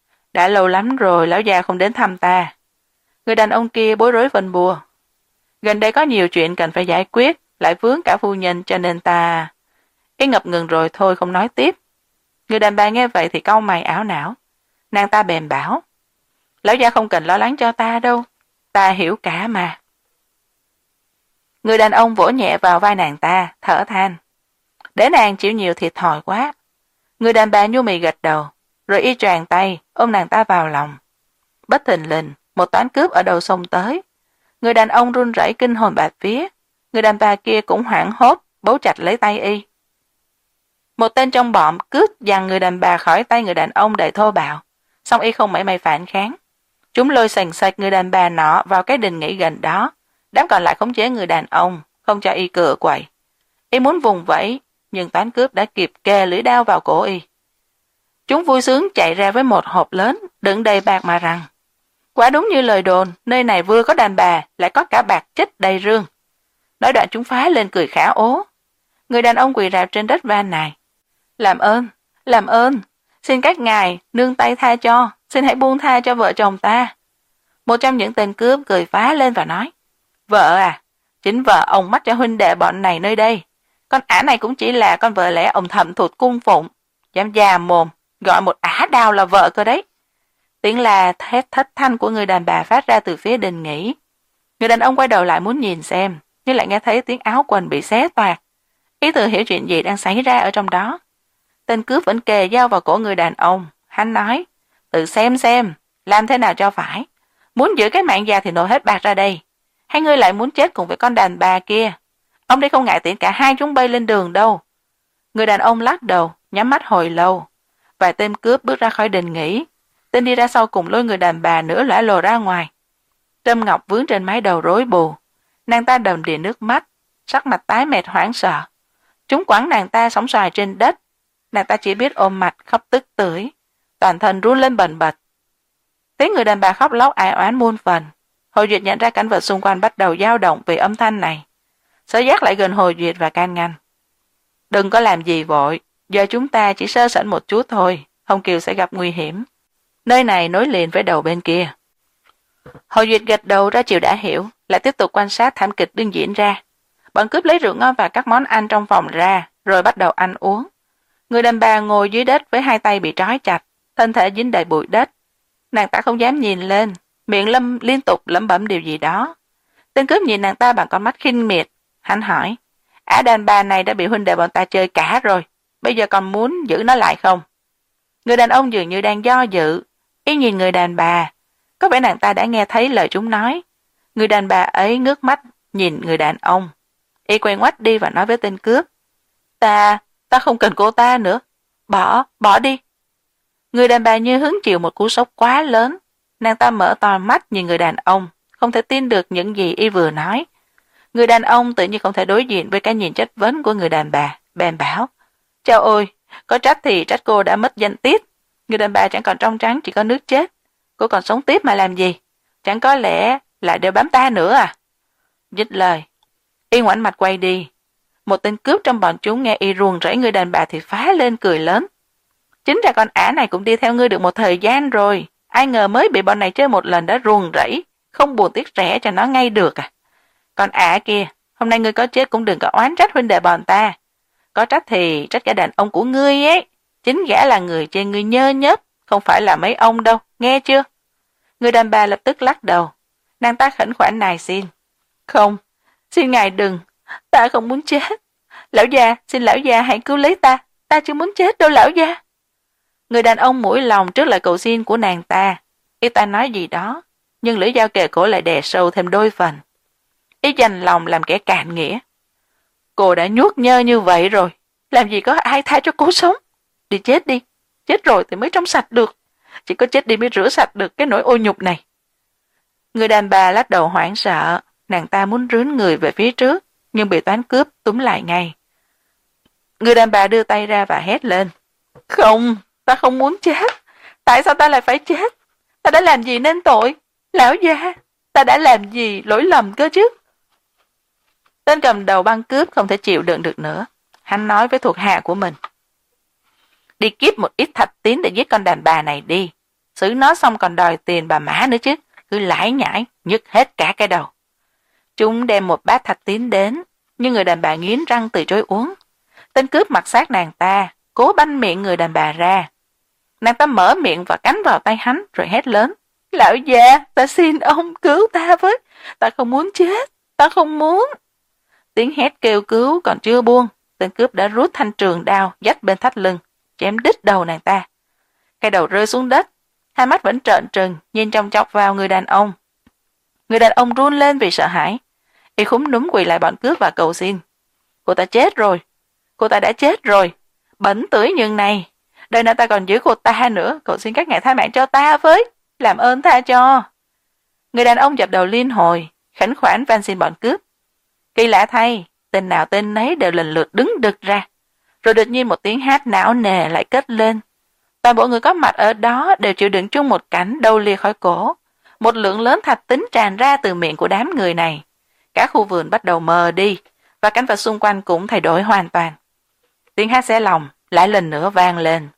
đã lâu lắm rồi lão già không đến thăm ta. Người đàn ông kia bối rối phân bua. Gần đây có nhiều chuyện cần phải giải quyết, lại vướng cả phu nhân cho nên ta... Y ngập ngừng rồi thôi không nói tiếp. Người đàn bà nghe vậy thì cau mày ảo não. Nàng ta bèn bảo, lão già không cần lo lắng cho ta đâu, ta hiểu cả mà. Người đàn ông vỗ nhẹ vào vai nàng ta, thở than, để nàng chịu nhiều thiệt thòi quá. Người đàn bà nhu mì gật đầu, rồi y choàng tay ôm nàng ta vào lòng. Bất thình lình, một toán cướp ở đầu sông tới. Người đàn ông run rẩy kinh hồn bạt vía, người đàn bà kia cũng hoảng hốt bấu chặt lấy tay y. Một tên trong bọn cướp giằng người đàn bà khỏi tay người đàn ông đầy thô bạo, song y không mảy may phản kháng. Chúng lôi sành sạch người đàn bà nọ vào cái đình nghỉ gần đó, đám còn lại khống chế người đàn ông, không cho y cựa quậy. Y muốn vùng vẫy, nhưng toán cướp đã kịp kề lưỡi dao vào cổ y. Chúng vui sướng chạy ra với một hộp lớn đựng đầy bạc mà rằng: quả đúng như lời đồn, nơi này vừa có đàn bà lại có cả bạc chất đầy rương. Nói đoạn chúng phá lên cười khả ố. Người đàn ông quỳ rạp trên đất van nài: làm ơn, làm ơn, xin các ngài nương tay tha cho, xin hãy buông tha cho vợ chồng ta. Một trong những tên cướp cười phá lên và nói: vợ à, chính vợ ông mách cho huynh đệ bọn này nơi đây. Con ả này cũng chỉ là con vợ lẽ ông thẩm thuộc cung phụng, dám già mồm gọi một ả đào là vợ cơ đấy. Tiếng là thét thất thanh của người đàn bà phát ra từ phía đình nghỉ. Người đàn ông quay đầu lại muốn nhìn xem, nhưng lại nghe thấy tiếng áo quần bị xé toạc. Ý tự hiểu chuyện gì đang xảy ra ở trong đó. Tên cướp vẫn kề dao vào cổ người đàn ông. Hắn nói: tự xem xem, làm thế nào cho phải. Muốn giữ cái mạng già thì nộp hết bạc ra đây. Hay ngươi lại muốn chết cùng với con đàn bà kia? Ông đây không ngại tiễn cả hai chúng bay lên đường đâu. Người đàn ông lắc đầu, nhắm mắt hồi lâu. Vài tên cướp bước ra khỏi đình nghỉ. Tên đi ra sau cùng lôi người đàn bà nửa lõa lồ ra ngoài. Trâm Ngọc vướng trên mái đầu rối bù. Nàng ta đầm đìa nước mắt, sắc mặt tái mệt hoảng sợ. Chúng quẳng nàng ta sóng xoài trên đất. Nàng ta chỉ biết ôm mặt khóc tức tưởi, toàn thân run lên bần bật. Tiếng người đàn bà khóc lóc ai oán muôn phần. Hồ Duyệt nhận ra cảnh vật xung quanh bắt đầu dao động vì âm thanh này. Sở Giác lại gần Hồ Duyệt và can ngăn: đừng có làm gì vội, giờ chúng ta chỉ sơ sẩy một chút thôi, Hồng Kiều sẽ gặp nguy hiểm. Nơi này nối liền với đầu bên kia. Hồ Duyệt gật đầu ra chiều đã hiểu, lại tiếp tục quan sát thảm kịch đương diễn ra. Bọn cướp lấy rượu ngon và các món ăn trong phòng ra, rồi bắt đầu ăn uống. Người đàn bà ngồi dưới đất với hai tay bị trói chặt, thân thể dính đầy bụi đất. Nàng ta không dám nhìn lên, miệng lâm liên tục lẩm bẩm điều gì đó. Tên cướp nhìn nàng ta bằng con mắt khinh miệt. Hắn hỏi: ả đàn bà này đã bị huynh đệ bọn ta chơi cả rồi, bây giờ còn muốn giữ nó lại không? Người đàn ông dường như đang do dự, y nhìn người đàn bà. Có vẻ nàng ta đã nghe thấy lời chúng nói. Người đàn bà ấy ngước mắt nhìn người đàn ông. Y quay ngoắt đi và nói với tên cướp: Ta, ta không cần cô ta nữa. Bỏ, bỏ đi. Người đàn bà như hứng chịu một cú sốc quá lớn. Nàng ta mở to mắt nhìn người đàn ông, không thể tin được những gì y vừa nói. Người đàn ông tự nhiên không thể đối diện với cái nhìn chất vấn của người đàn bà, bèn bảo: Chao ôi, có trách thì trách cô đã mất danh tiết. Người đàn bà chẳng còn trong trắng, chỉ có nước chết. Cô còn sống tiếp mà làm gì? Chẳng có lẽ lại đều bám ta nữa à? Dứt lời, y ngoảnh mặt quay đi. Một tên cướp trong bọn chúng nghe y ruồng rẫy người đàn bà thì phá lên cười lớn: Chính ra con ả này cũng đi theo ngươi được một thời gian rồi. Ai ngờ mới bị bọn này chơi một lần đã ruồng rẫy, không buồn tiếc rẻ cho nó ngay được à? Con ả kia, hôm nay ngươi có chết cũng đừng có oán trách huynh đệ bọn ta. Có trách thì trách cả đàn ông của ngươi ấy. Chính gã là người trên ngươi nhơ nhớp, không phải là mấy ông đâu, nghe chưa? Người đàn bà lập tức lắc đầu. Nàng ta khẩn khoản nài xin: Không, xin ngài đừng, ta không muốn chết. Lão già, xin lão già hãy cứu lấy ta, ta chưa muốn chết đâu lão già. Người đàn ông mũi lòng trước lời cầu xin của nàng ta. Y ta nói gì đó, nhưng lưỡi dao kề cổ lại đè sâu thêm đôi phần. Y dành lòng làm kẻ cạn nghĩa. Cô đã nhuốc nhơ như vậy rồi, làm gì có ai tha cho cô sống. Đi chết đi, chết rồi thì mới trong sạch được. Chỉ có chết đi mới rửa sạch được cái nỗi ô nhục này. Người đàn bà lắc đầu hoảng sợ. Nàng ta muốn rướn người về phía trước, nhưng bị toán cướp túm lại ngay. Người đàn bà đưa tay ra và hét lên: Không, ta không muốn chết. Tại sao ta lại phải chết? Ta đã làm gì nên tội? Lão gia, ta đã làm gì lỗi lầm cơ chứ? Tên cầm đầu băng cướp không thể chịu đựng được nữa. Hắn nói với thuộc hạ của mình: Đi kiếp một ít thạch tín để giết con đàn bà này đi. Xử nó xong còn đòi tiền bà mã nữa chứ. Cứ lải nhải, nhức hết cả cái đầu. Chúng đem một bát thạch tín đến, nhưng người đàn bà nghiến răng từ chối uống. Tên cướp mặc sát nàng ta, cố banh miệng người đàn bà ra. Nàng ta mở miệng và cắn vào tay hắn rồi hét lớn: Lão già, ta xin ông cứu ta với. Ta không muốn chết, ta không muốn. Tiếng hét kêu cứu còn chưa buông, tên cướp đã rút thanh trường đao dắt bên thắt lưng, chém đứt đầu nàng ta. Cái đầu rơi xuống đất, hai mắt vẫn trợn trừng nhìn chòng chọc vào người đàn ông. Người đàn ông run lên vì sợ hãi. Y khúm núm quỳ lại bọn cướp và cầu xin: Cô ta chết rồi, cô ta đã chết rồi. Bẩn tưởi nhường này, đời nào ta còn giữ cô ta nữa. Cầu xin các ngài tha mạng cho ta với, làm ơn tha cho. Người đàn ông dập đầu liên hồi, khẩn khoản van xin bọn cướp. Kỳ lạ thay, tên nào tên nấy đều lần lượt đứng đực ra. Rồi đột nhiên một tiếng hát não nề lại cất lên. Toàn bộ người có mặt ở đó đều chịu đựng chung một cảnh đau lìa khỏi cổ. Một lượng lớn thạch tín tràn ra từ miệng của đám người này. Cả khu vườn bắt đầu mờ đi, và cảnh vật xung quanh cũng thay đổi hoàn toàn. Tiếng hát xé lòng lại lần nữa vang lên.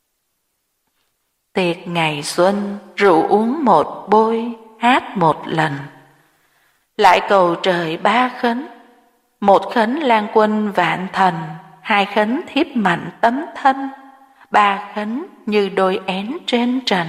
Tiệc ngày xuân, rượu uống một bôi, hát một lần. Lại cầu trời ba khấn, một khấn lang quân vạn thần, hai khấn thiếp mạnh tấm thân, ba khấn như đôi én trên trần.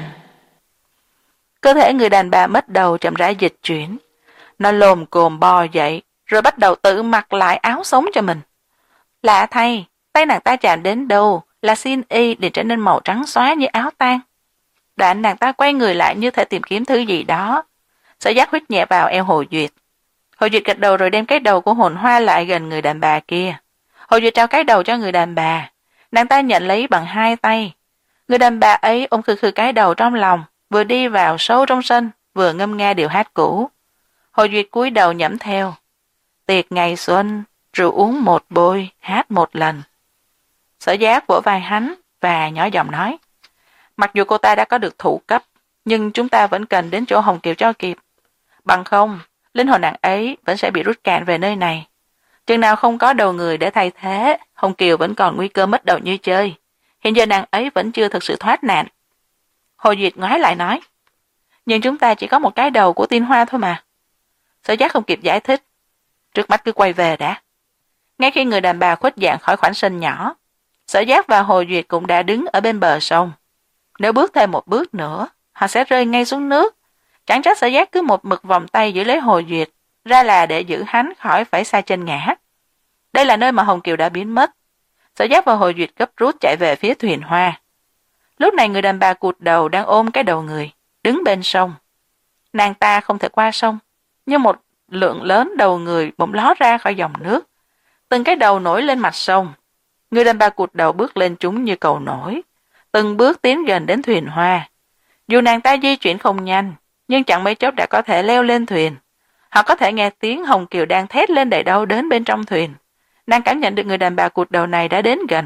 Cơ thể người đàn bà mất đầu chậm rãi dịch chuyển. Nó lồm cồm bò dậy, rồi bắt đầu tự mặc lại áo sống cho mình. Lạ thay, tay nàng ta chạm đến đâu là xin y để trở nên màu trắng xóa như áo tang. Đoạn nàng ta quay người lại như thể tìm kiếm thứ gì đó. Sợi giác huýt nhẹ vào eo Hồ Duyệt. Hồ Duyệt gật đầu rồi đem cái đầu của hồn hoa lại gần người đàn bà kia. Hồ Duyệt trao cái đầu cho người đàn bà. Nàng ta nhận lấy bằng hai tay. Người đàn bà ấy ôm khư khư cái đầu trong lòng, vừa đi vào sâu trong sân, vừa ngâm nga điệu hát cũ. Hồ Duyệt cúi đầu nhẩm theo. Tiệc ngày xuân, rượu uống một bôi, hát một lần. Sở Giác vỗ vai hắn và nhỏ giọng nói. Mặc dù cô ta đã có được thụ cấp, nhưng chúng ta vẫn cần đến chỗ Hồng Kiều cho kịp. Bằng không, linh hồn nàng ấy vẫn sẽ bị rút cạn về nơi này. Chừng nào không có đầu người để thay thế, Hồng Kiều vẫn còn nguy cơ mất đầu như chơi. Hiện giờ nàng ấy vẫn chưa thực sự thoát nạn. Hồ Duyệt ngoái lại nói. Nhưng chúng ta chỉ có một cái đầu của Tiên Hoa thôi mà. Sở Giác không kịp giải thích. Trước mắt cứ quay về đã. Ngay khi người đàn bà khuếch dạng khỏi khoảnh sân nhỏ, Sở Giác và Hồ Duyệt cũng đã đứng ở bên bờ sông. Nếu bước thêm một bước nữa, họ sẽ rơi ngay xuống nước. Chẳng trách Sở Giác cứ một mực vòng tay giữ lấy Hồ Duyệt, ra là để giữ hắn khỏi phải sa chân ngã. Đây là nơi mà Hồng Kiều đã biến mất. Sở Giác và Hồ Duyệt gấp rút chạy về phía thuyền hoa. Lúc này người đàn bà cụt đầu đang ôm cái đầu người, đứng bên sông. Nàng ta không thể qua sông, nhưng một lượng lớn đầu người bỗng ló ra khỏi dòng nước. Từng cái đầu nổi lên mặt sông. Người đàn bà cụt đầu bước lên chúng như cầu nổi, từng bước tiến gần đến thuyền hoa. Dù nàng ta di chuyển không nhanh, nhưng chẳng mấy chốc đã có thể leo lên thuyền. Họ có thể nghe tiếng Hồng Kiều đang thét lên đầy đau đớn bên trong thuyền. Nàng cảm nhận được người đàn bà cụt đầu này đã đến gần.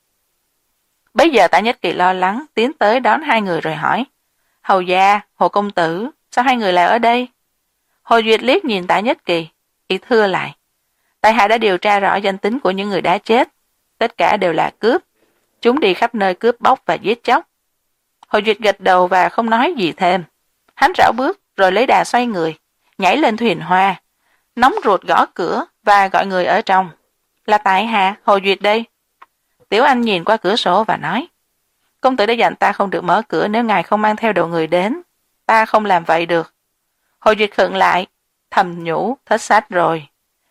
Bây giờ Tạ Nhất Kỳ lo lắng tiến tới đón hai người rồi hỏi. Hầu gia, Hồ công tử, sao hai người lại ở đây? Hồ Duyệt liếc nhìn Tạ Nhất Kỳ, y thưa lại. Tại hạ đã điều tra rõ danh tính của những người đã chết. Tất cả đều là cướp. Chúng đi khắp nơi cướp bóc và giết chóc. Hồ Duyệt gật đầu và không nói gì thêm. Hắn rảo bước rồi lấy đà xoay người, nhảy lên thuyền hoa, nóng ruột gõ cửa và gọi người ở trong. Là tại hạ, Hồ Duyệt đây. Tiểu Anh nhìn qua cửa sổ và nói. Công tử đã dặn ta không được mở cửa nếu ngài không mang theo đầu người đến. Ta không làm vậy được. Hồ Duyệt khựng lại, thầm nhủ, thất sách rồi.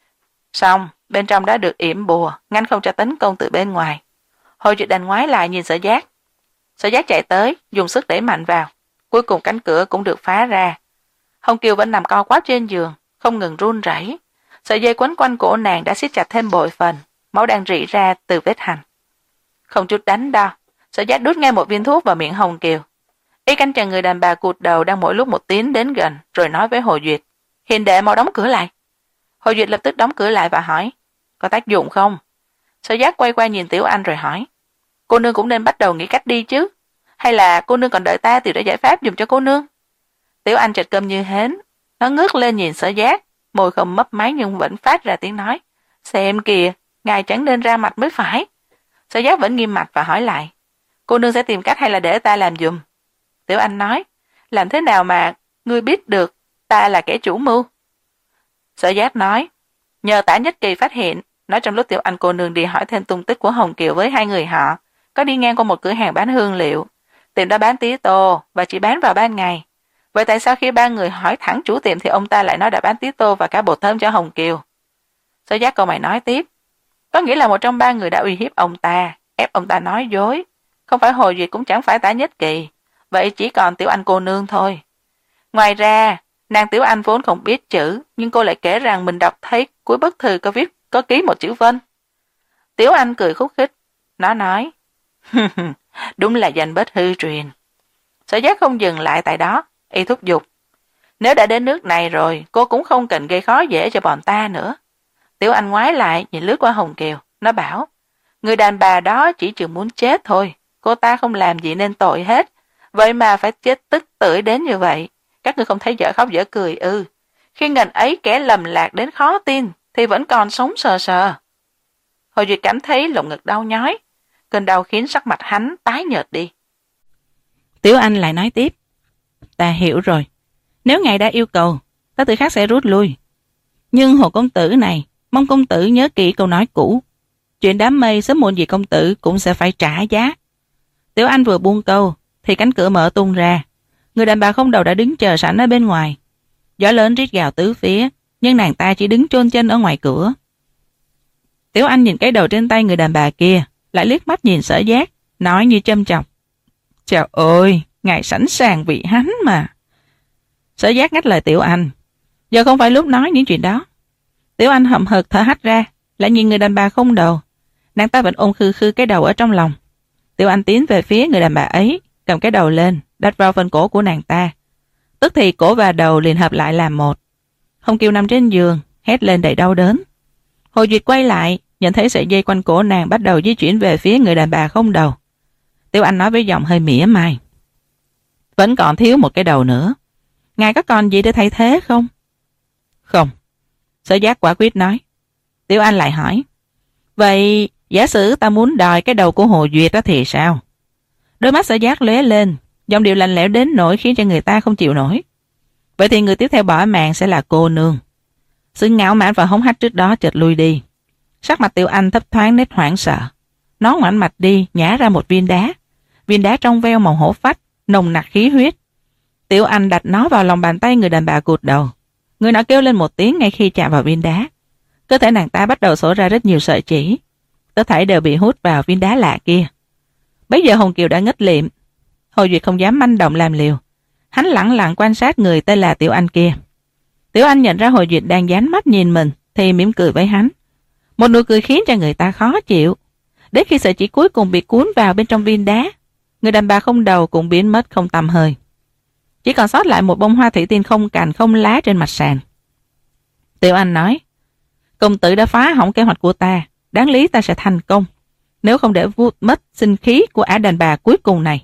Xong, bên trong đã được yểm bùa, ngăn không cho tấn công từ bên ngoài. Hồ Duyệt đành ngoái lại nhìn Sở Giác. Sở Giác chạy tới, dùng sức đẩy mạnh vào. Cuối cùng cánh cửa cũng được phá ra. Hồng Kiều vẫn nằm co quắp trên giường, không ngừng run rẩy. Sợi dây quấn quanh cổ nàng đã siết chặt thêm bội phần, máu đang rỉ ra từ vết hằn. Không chút đánh đo, Sở Giác đút ngay một viên thuốc vào miệng Hồng Kiều. Y canh chừng người đàn bà cụt đầu đang mỗi lúc một tiến đến gần, rồi nói với Hồ Duyệt. Hiền đệ mau đóng cửa lại. Hồ Duyệt lập tức đóng cửa lại và hỏi. Có tác dụng không? Sở Giác quay qua nhìn Tiểu Anh rồi hỏi. Cô nương cũng nên bắt đầu nghĩ cách đi chứ. Hay là cô nương còn đợi ta tìm ra giải pháp dùng cho cô nương? Tiểu Anh chợt câm như hến. Nó ngước lên nhìn Sở Giác, môi không mấp máy nhưng vẫn phát ra tiếng nói. Xem kìa, ngài chẳng nên ra mặt mới phải. Sở Giác vẫn nghiêm mặt và hỏi lại. Cô nương sẽ tìm cách hay là để ta làm giùm? Tiểu Anh nói. Làm thế nào mà ngươi biết được ta là kẻ chủ mưu? Sở Giác nói. Nhờ Tả Nhất Kỳ phát hiện, nói trong lúc Tiểu Anh cô nương đi hỏi thêm tung tích của Hồng Kiều với hai người họ, có đi ngang qua một cửa hàng bán hương liệu. Tiệm đó bán tía tô và chỉ bán vào ban ngày. Vậy tại sao khi ba người hỏi thẳng chủ tiệm thì ông ta lại nói đã bán tía tô và cả bột thơm cho Hồng Kiều? Sở Giác câu mày nói tiếp. Có nghĩa là một trong ba người đã uy hiếp ông ta, ép ông ta nói dối. Không phải Hồ Duyệt cũng chẳng phải Tả Nhất Kỳ. Vậy chỉ còn Tiểu Anh cô nương thôi. Ngoài ra, nàng Tiểu Anh vốn không biết chữ, nhưng cô lại kể rằng mình đọc thấy cuối bức thư có viết có ký một chữ Vân. Tiểu Anh cười khúc khích. Nó nói. Đúng là danh bết hư truyền. Sở Giác không dừng lại tại đó, y thúc giục. Nếu đã đến nước này rồi, cô cũng không cần gây khó dễ cho bọn ta nữa. Tiểu Anh ngoái lại nhìn lướt qua Hồng Kiều, nó bảo. Người đàn bà đó chỉ chừng muốn chết thôi, cô ta không làm gì nên tội hết, vậy mà phải chết tức tưởi đến như vậy. Các ngươi không thấy dở khóc dở cười ư? Khi ngần ấy kẻ lầm lạc đến khó tin, thì vẫn còn sống sờ sờ. Hồ Duyệt cảm thấy lồng ngực đau nhói, cơn đau khiến sắc mặt hắn tái nhợt đi. Tiểu Anh lại nói tiếp, ta hiểu rồi, nếu ngài đã yêu cầu, ta tự khắc sẽ rút lui. Nhưng Hồ công tử này, mong công tử nhớ kỹ câu nói cũ. Chuyện đám mây sớm muộn gì công tử cũng sẽ phải trả giá. Tiểu Anh vừa buông câu, thì cánh cửa mở tung ra. Người đàn bà không đầu đã đứng chờ sẵn ở bên ngoài. Gió lớn rít gào tứ phía, nhưng nàng ta chỉ đứng chôn chân ở ngoài cửa. Tiểu Anh nhìn cái đầu trên tay người đàn bà kia, lại liếc mắt nhìn Sở Giác, nói như châm chọc. Trời ơi, ngài sẵn sàng vì hắn mà. Sở Giác ngắt lời Tiểu Anh. Giờ không phải lúc nói những chuyện đó. Tiểu Anh hậm hực thở hắt ra, lại nhìn người đàn bà không đầu. Nàng ta vẫn ôm khư khư cái đầu ở trong lòng. Tiểu Anh tiến về phía người đàn bà ấy, cầm cái đầu lên, đặt vào phần cổ của nàng ta. Tức thì cổ và đầu liền hợp lại làm một. Hồng Kiều nằm trên giường, hét lên đầy đau đớn. Hồ Duyệt quay lại, nhận thấy sợi dây quanh cổ nàng bắt đầu di chuyển về phía người đàn bà không đầu. Tiểu Anh nói với giọng hơi mỉa mai. Vẫn còn thiếu một cái đầu nữa. Ngài có còn gì để thay thế không? Không. Sở Giác quả quyết nói. Tiểu Anh lại hỏi. Vậy giả sử ta muốn đòi cái đầu của Hồ Duyệt đó thì sao? Đôi mắt Sở Giác lóe lên, giọng điệu lạnh lẽo đến nỗi khiến cho người ta không chịu nổi. Vậy thì người tiếp theo bỏ mạng sẽ là cô nương. Sự ngạo mạn và hống hách trước đó chợt lui đi. Sắc mặt Tiểu Anh thấp thoáng nét hoảng sợ. Nó ngoảnh mạch đi, nhả ra một viên đá. Viên đá trong veo màu hổ phách, nồng nặc khí huyết. Tiểu Anh đặt nó vào lòng bàn tay người đàn bà cụt đầu. Người nọ kêu lên một tiếng ngay khi chạm vào viên đá. Cơ thể nàng ta bắt đầu xổ ra rất nhiều sợi chỉ. Tất thảy đều bị hút vào viên đá lạ kia. Bấy giờ Hồng Kiều đã ngất liệm. Hồ Duyệt không dám manh động làm liều. Hắn lẳng lặng quan sát người tên là Tiểu Anh kia. Tiểu Anh nhận ra Hồ Duyệt đang dán mắt nhìn mình, thì mỉm cười với hắn. Một nụ cười khiến cho người ta khó chịu. Đến khi sợi chỉ cuối cùng bị cuốn vào bên trong viên đá, người đàn bà không đầu cũng biến mất không tăm hơi. Chỉ còn sót lại một bông hoa thủy tiên không cành không lá trên mặt sàn. Tiểu Anh nói, công tử đã phá hỏng kế hoạch của ta, đáng lý ta sẽ thành công, nếu không để vuốt mất sinh khí của ả đàn bà cuối cùng này.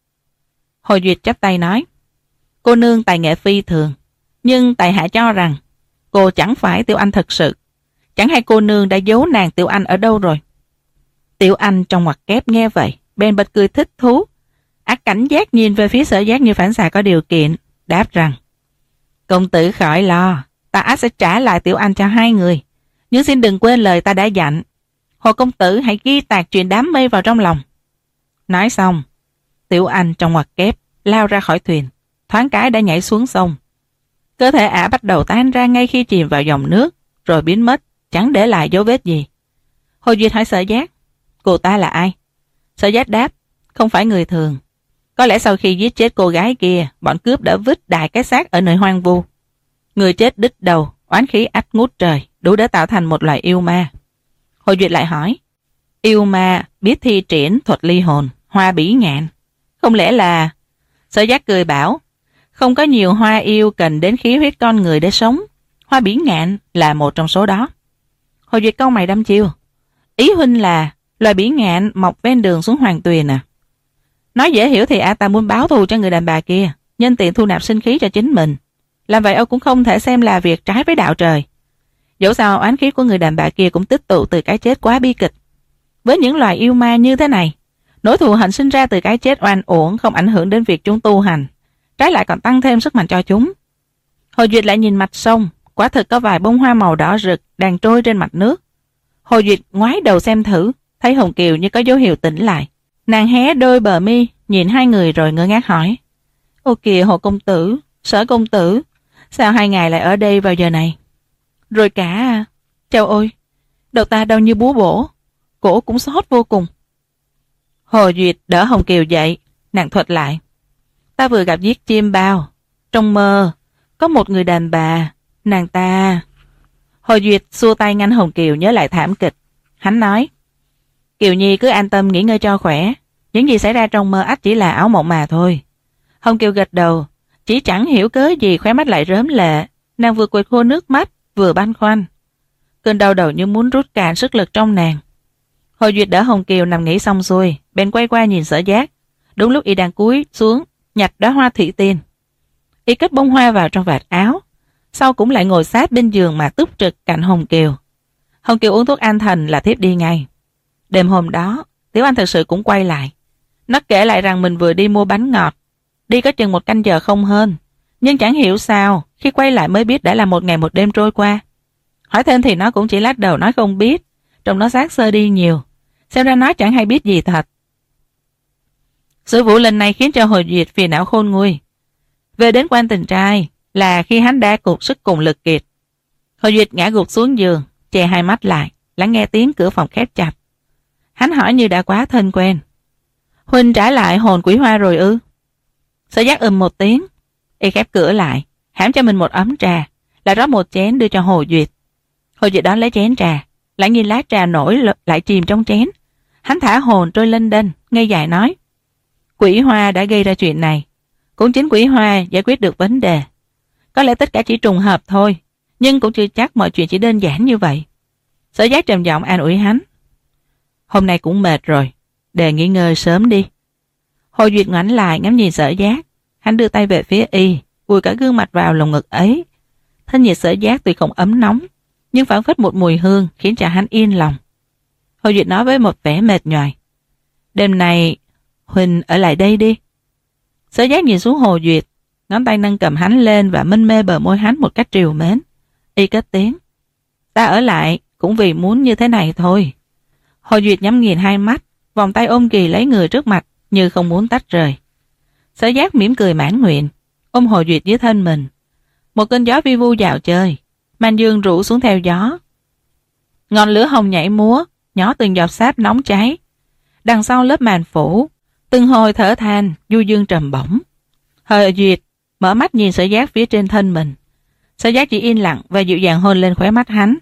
Hồ Duyệt chắp tay nói, cô nương tài nghệ phi thường, nhưng tại hạ cho rằng cô chẳng phải Tiểu Anh thật sự. Chẳng hay cô nương đã giấu nàng Tiểu Anh ở đâu rồi? Tiểu Anh trong ngoặc kép nghe vậy, bèn bật cười thích thú. Ả cảnh giác nhìn về phía Sở Giác như phản xạ có điều kiện, đáp rằng, công tử khỏi lo, ta sẽ trả lại Tiểu Anh cho hai người. Nhưng xin đừng quên lời ta đã dặn. Hồ công tử hãy ghi tạc chuyện đám mây vào trong lòng. Nói xong, Tiểu Anh trong ngoặc kép lao ra khỏi thuyền, thoáng cái đã nhảy xuống sông. Cơ thể ả bắt đầu tan ra ngay khi chìm vào dòng nước, rồi biến mất, chẳng để lại dấu vết gì. Hồ Duyệt hỏi Sở Giác, cô ta là ai? Sở Giác đáp, không phải người thường. Có lẽ sau khi giết chết cô gái kia, bọn cướp đã vứt đại cái xác ở nơi hoang vu. Người chết đứt đầu, oán khí ách ngút trời, đủ để tạo thành một loài yêu ma. Hồ Duyệt lại hỏi, yêu ma biết thi triển thuật ly hồn, hoa bỉ ngạn. Không lẽ là... Sở Giác cười bảo, không có nhiều hoa yêu cần đến khí huyết con người để sống. Hoa bỉ ngạn là một trong số đó. Hồ Duyệt cau mày đăm chiêu, ý huynh là loài bỉ ngạn mọc ven đường xuống Hoàng Tuyền à? Nói dễ hiểu thì ả ta muốn báo thù cho người đàn bà kia, nhân tiện thu nạp sinh khí cho chính mình. Làm vậy ông cũng không thể xem là việc trái với đạo trời. Dẫu sao oán khí của người đàn bà kia cũng tích tụ từ cái chết quá bi kịch. Với những loài yêu ma như thế này, nỗi thù hận sinh ra từ cái chết oan uổng không ảnh hưởng đến việc chúng tu hành, trái lại còn tăng thêm sức mạnh cho chúng. Hồ Duyệt lại nhìn mặt sông, quả thực có vài bông hoa màu đỏ rực đang trôi trên mặt nước. Hồ Duyệt ngoái đầu xem thử, thấy Hồng Kiều như có dấu hiệu tỉnh lại. Nàng hé đôi bờ mi nhìn hai người rồi ngơ ngác hỏi, ô kìa Hồ công tử, Sở công tử, sao hai ngài lại ở đây vào giờ này? Rồi cả... Chao ôi, đầu ta đau như búa bổ, cổ cũng xót vô cùng. Hồ Duyệt đỡ Hồng Kiều dậy, nàng thuật lại, ta vừa gặp giết chim bao, trong mơ có một người đàn bà, nàng ta... Hồ Duyệt xua tay ngăn Hồng Kiều nhớ lại thảm kịch. Hắn nói, Kiều Nhi cứ an tâm nghỉ ngơi cho khỏe, những gì xảy ra trong mơ ắt chỉ là ảo mộng mà thôi. Hồng Kiều gật đầu, chỉ chẳng hiểu cớ gì khóe mắt lại rớm lệ. Nàng vừa quệt khô nước mắt, vừa băn khoăn. Cơn đau đầu như muốn rút cạn sức lực trong nàng. Hồ Duyệt đỡ Hồng Kiều nằm nghỉ xong xuôi, bèn quay qua nhìn Sở Giác. Đúng lúc y đang cúi xuống nhặt đóa hoa thủy tiên, y cất bông hoa vào trong vạt áo, sau cũng lại ngồi sát bên giường mà túc trực cạnh Hồng Kiều. Hồng Kiều uống thuốc an thần là thiếp đi ngay. Đêm hôm đó, Tiểu Anh thật sự cũng quay lại. Nó kể lại rằng mình vừa đi mua bánh ngọt, đi có chừng một canh giờ không hơn, nhưng chẳng hiểu sao khi quay lại mới biết đã là một ngày một đêm trôi qua. Hỏi thêm thì nó cũng chỉ lắc đầu nói không biết, trông nó xác xơ đi nhiều, xem ra nó chẳng hay biết gì thật. Sự vụ lần này khiến cho Hồ Duyệt phiền não khôn nguôi. Về đến quan tình trai là khi hắn đã cục sức cùng lực kiệt. Hồ Duyệt ngã gục xuống giường, che hai mắt lại, lắng nghe tiếng cửa phòng khép chặt. Hắn hỏi như đã quá thân quen: Huynh trả lại hồn quỷ hoa rồi ư? Sở Giác ừm một tiếng, y khép cửa lại, hãm cho mình một ấm trà, lại rót một chén đưa cho Hồ Duyệt. Hồ Duyệt đón lấy chén trà, lại nhìn lá trà nổi lại chìm trong chén. Hắn thả hồn trôi lênh đênh, ngây dài nói: Quỷ hoa đã gây ra chuyện này, cũng chính quỷ hoa giải quyết được vấn đề. Có lẽ tất cả chỉ trùng hợp thôi, nhưng cũng chưa chắc mọi chuyện chỉ đơn giản như vậy. Sở Giác trầm giọng an ủi hắn: Hôm nay cũng mệt rồi, để nghỉ ngơi sớm đi. Hồ Duyệt ngoảnh lại ngắm nhìn Sở Giác, hắn đưa tay về phía y, vùi cả gương mặt vào lồng ngực ấy. Thân nhiệt Sở Giác tuy không ấm nóng, nhưng phảng phất một mùi hương khiến cho hắn yên lòng. Hồ Duyệt nói với một vẻ mệt nhoài: Đêm nay Huỳnh ở lại đây đi. Sở Giác nhìn xuống Hồ Duyệt, ngón tay nâng cầm hắn lên và mân mê bờ môi hắn một cách trìu mến. Y cất tiếng: Ta ở lại cũng vì muốn như thế này thôi. Hồ Duyệt nhắm nghiền hai mắt, vòng tay ôm ghì lấy người trước mặt như không muốn tách rời. Sở Giác mỉm cười mãn nguyện, ôm Hồ Duyệt dưới thân mình. Một cơn gió vi vu dạo chơi, màn dương rủ xuống theo gió. Ngọn lửa hồng nhảy múa, nhỏ từng giọt sáp nóng cháy. Đằng sau lớp màn phủ, từng hồi thở than du dương trầm bổng. Hồ Duyệt mở mắt nhìn Sở Giác phía trên thân mình. Sở Giác chỉ yên lặng và dịu dàng hôn lên khóe mắt hắn.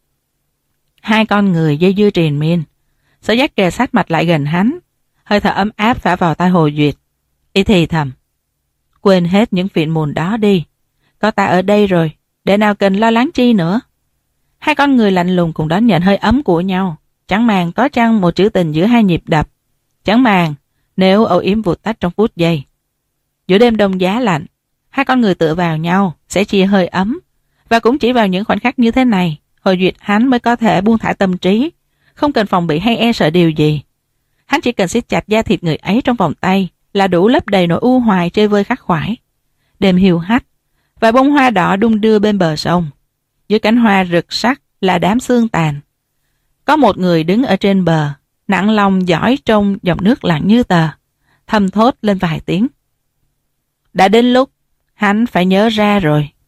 Hai con người dây dưa triền miên. Sở Giác kề sát mặt lại gần hắn, hơi thở ấm áp phả vào tai Hồ Duyệt. Y thì thầm: Quên hết những phiền muộn đó đi, có ta ở đây rồi, để nào cần lo lắng chi nữa. Hai con người lạnh lùng cùng đón nhận hơi ấm của nhau, chẳng màng có chăng một trữ tình giữa hai nhịp đập, chẳng màng nếu âu yếm vụt tắt trong phút giây. Giữa đêm đông giá lạnh, hai con người tựa vào nhau sẽ chia hơi ấm, và cũng chỉ vào những khoảnh khắc như thế này, Hồ Duyệt hắn mới có thể buông thả tâm trí, không cần phòng bị hay e sợ điều gì. Hắn chỉ cần siết chặt da thịt người ấy trong vòng tay là đủ lấp đầy nỗi u hoài chơi vơi khắc khoải. Đêm hiu hắt và bông hoa đỏ đung đưa bên bờ sông, dưới cánh hoa rực sắc là đám sương tàn. Có một người đứng ở trên bờ, nặng lòng dõi trông dòng nước lặng như tờ, thầm thốt lên vài tiếng: Đã đến lúc hắn phải nhớ ra rồi.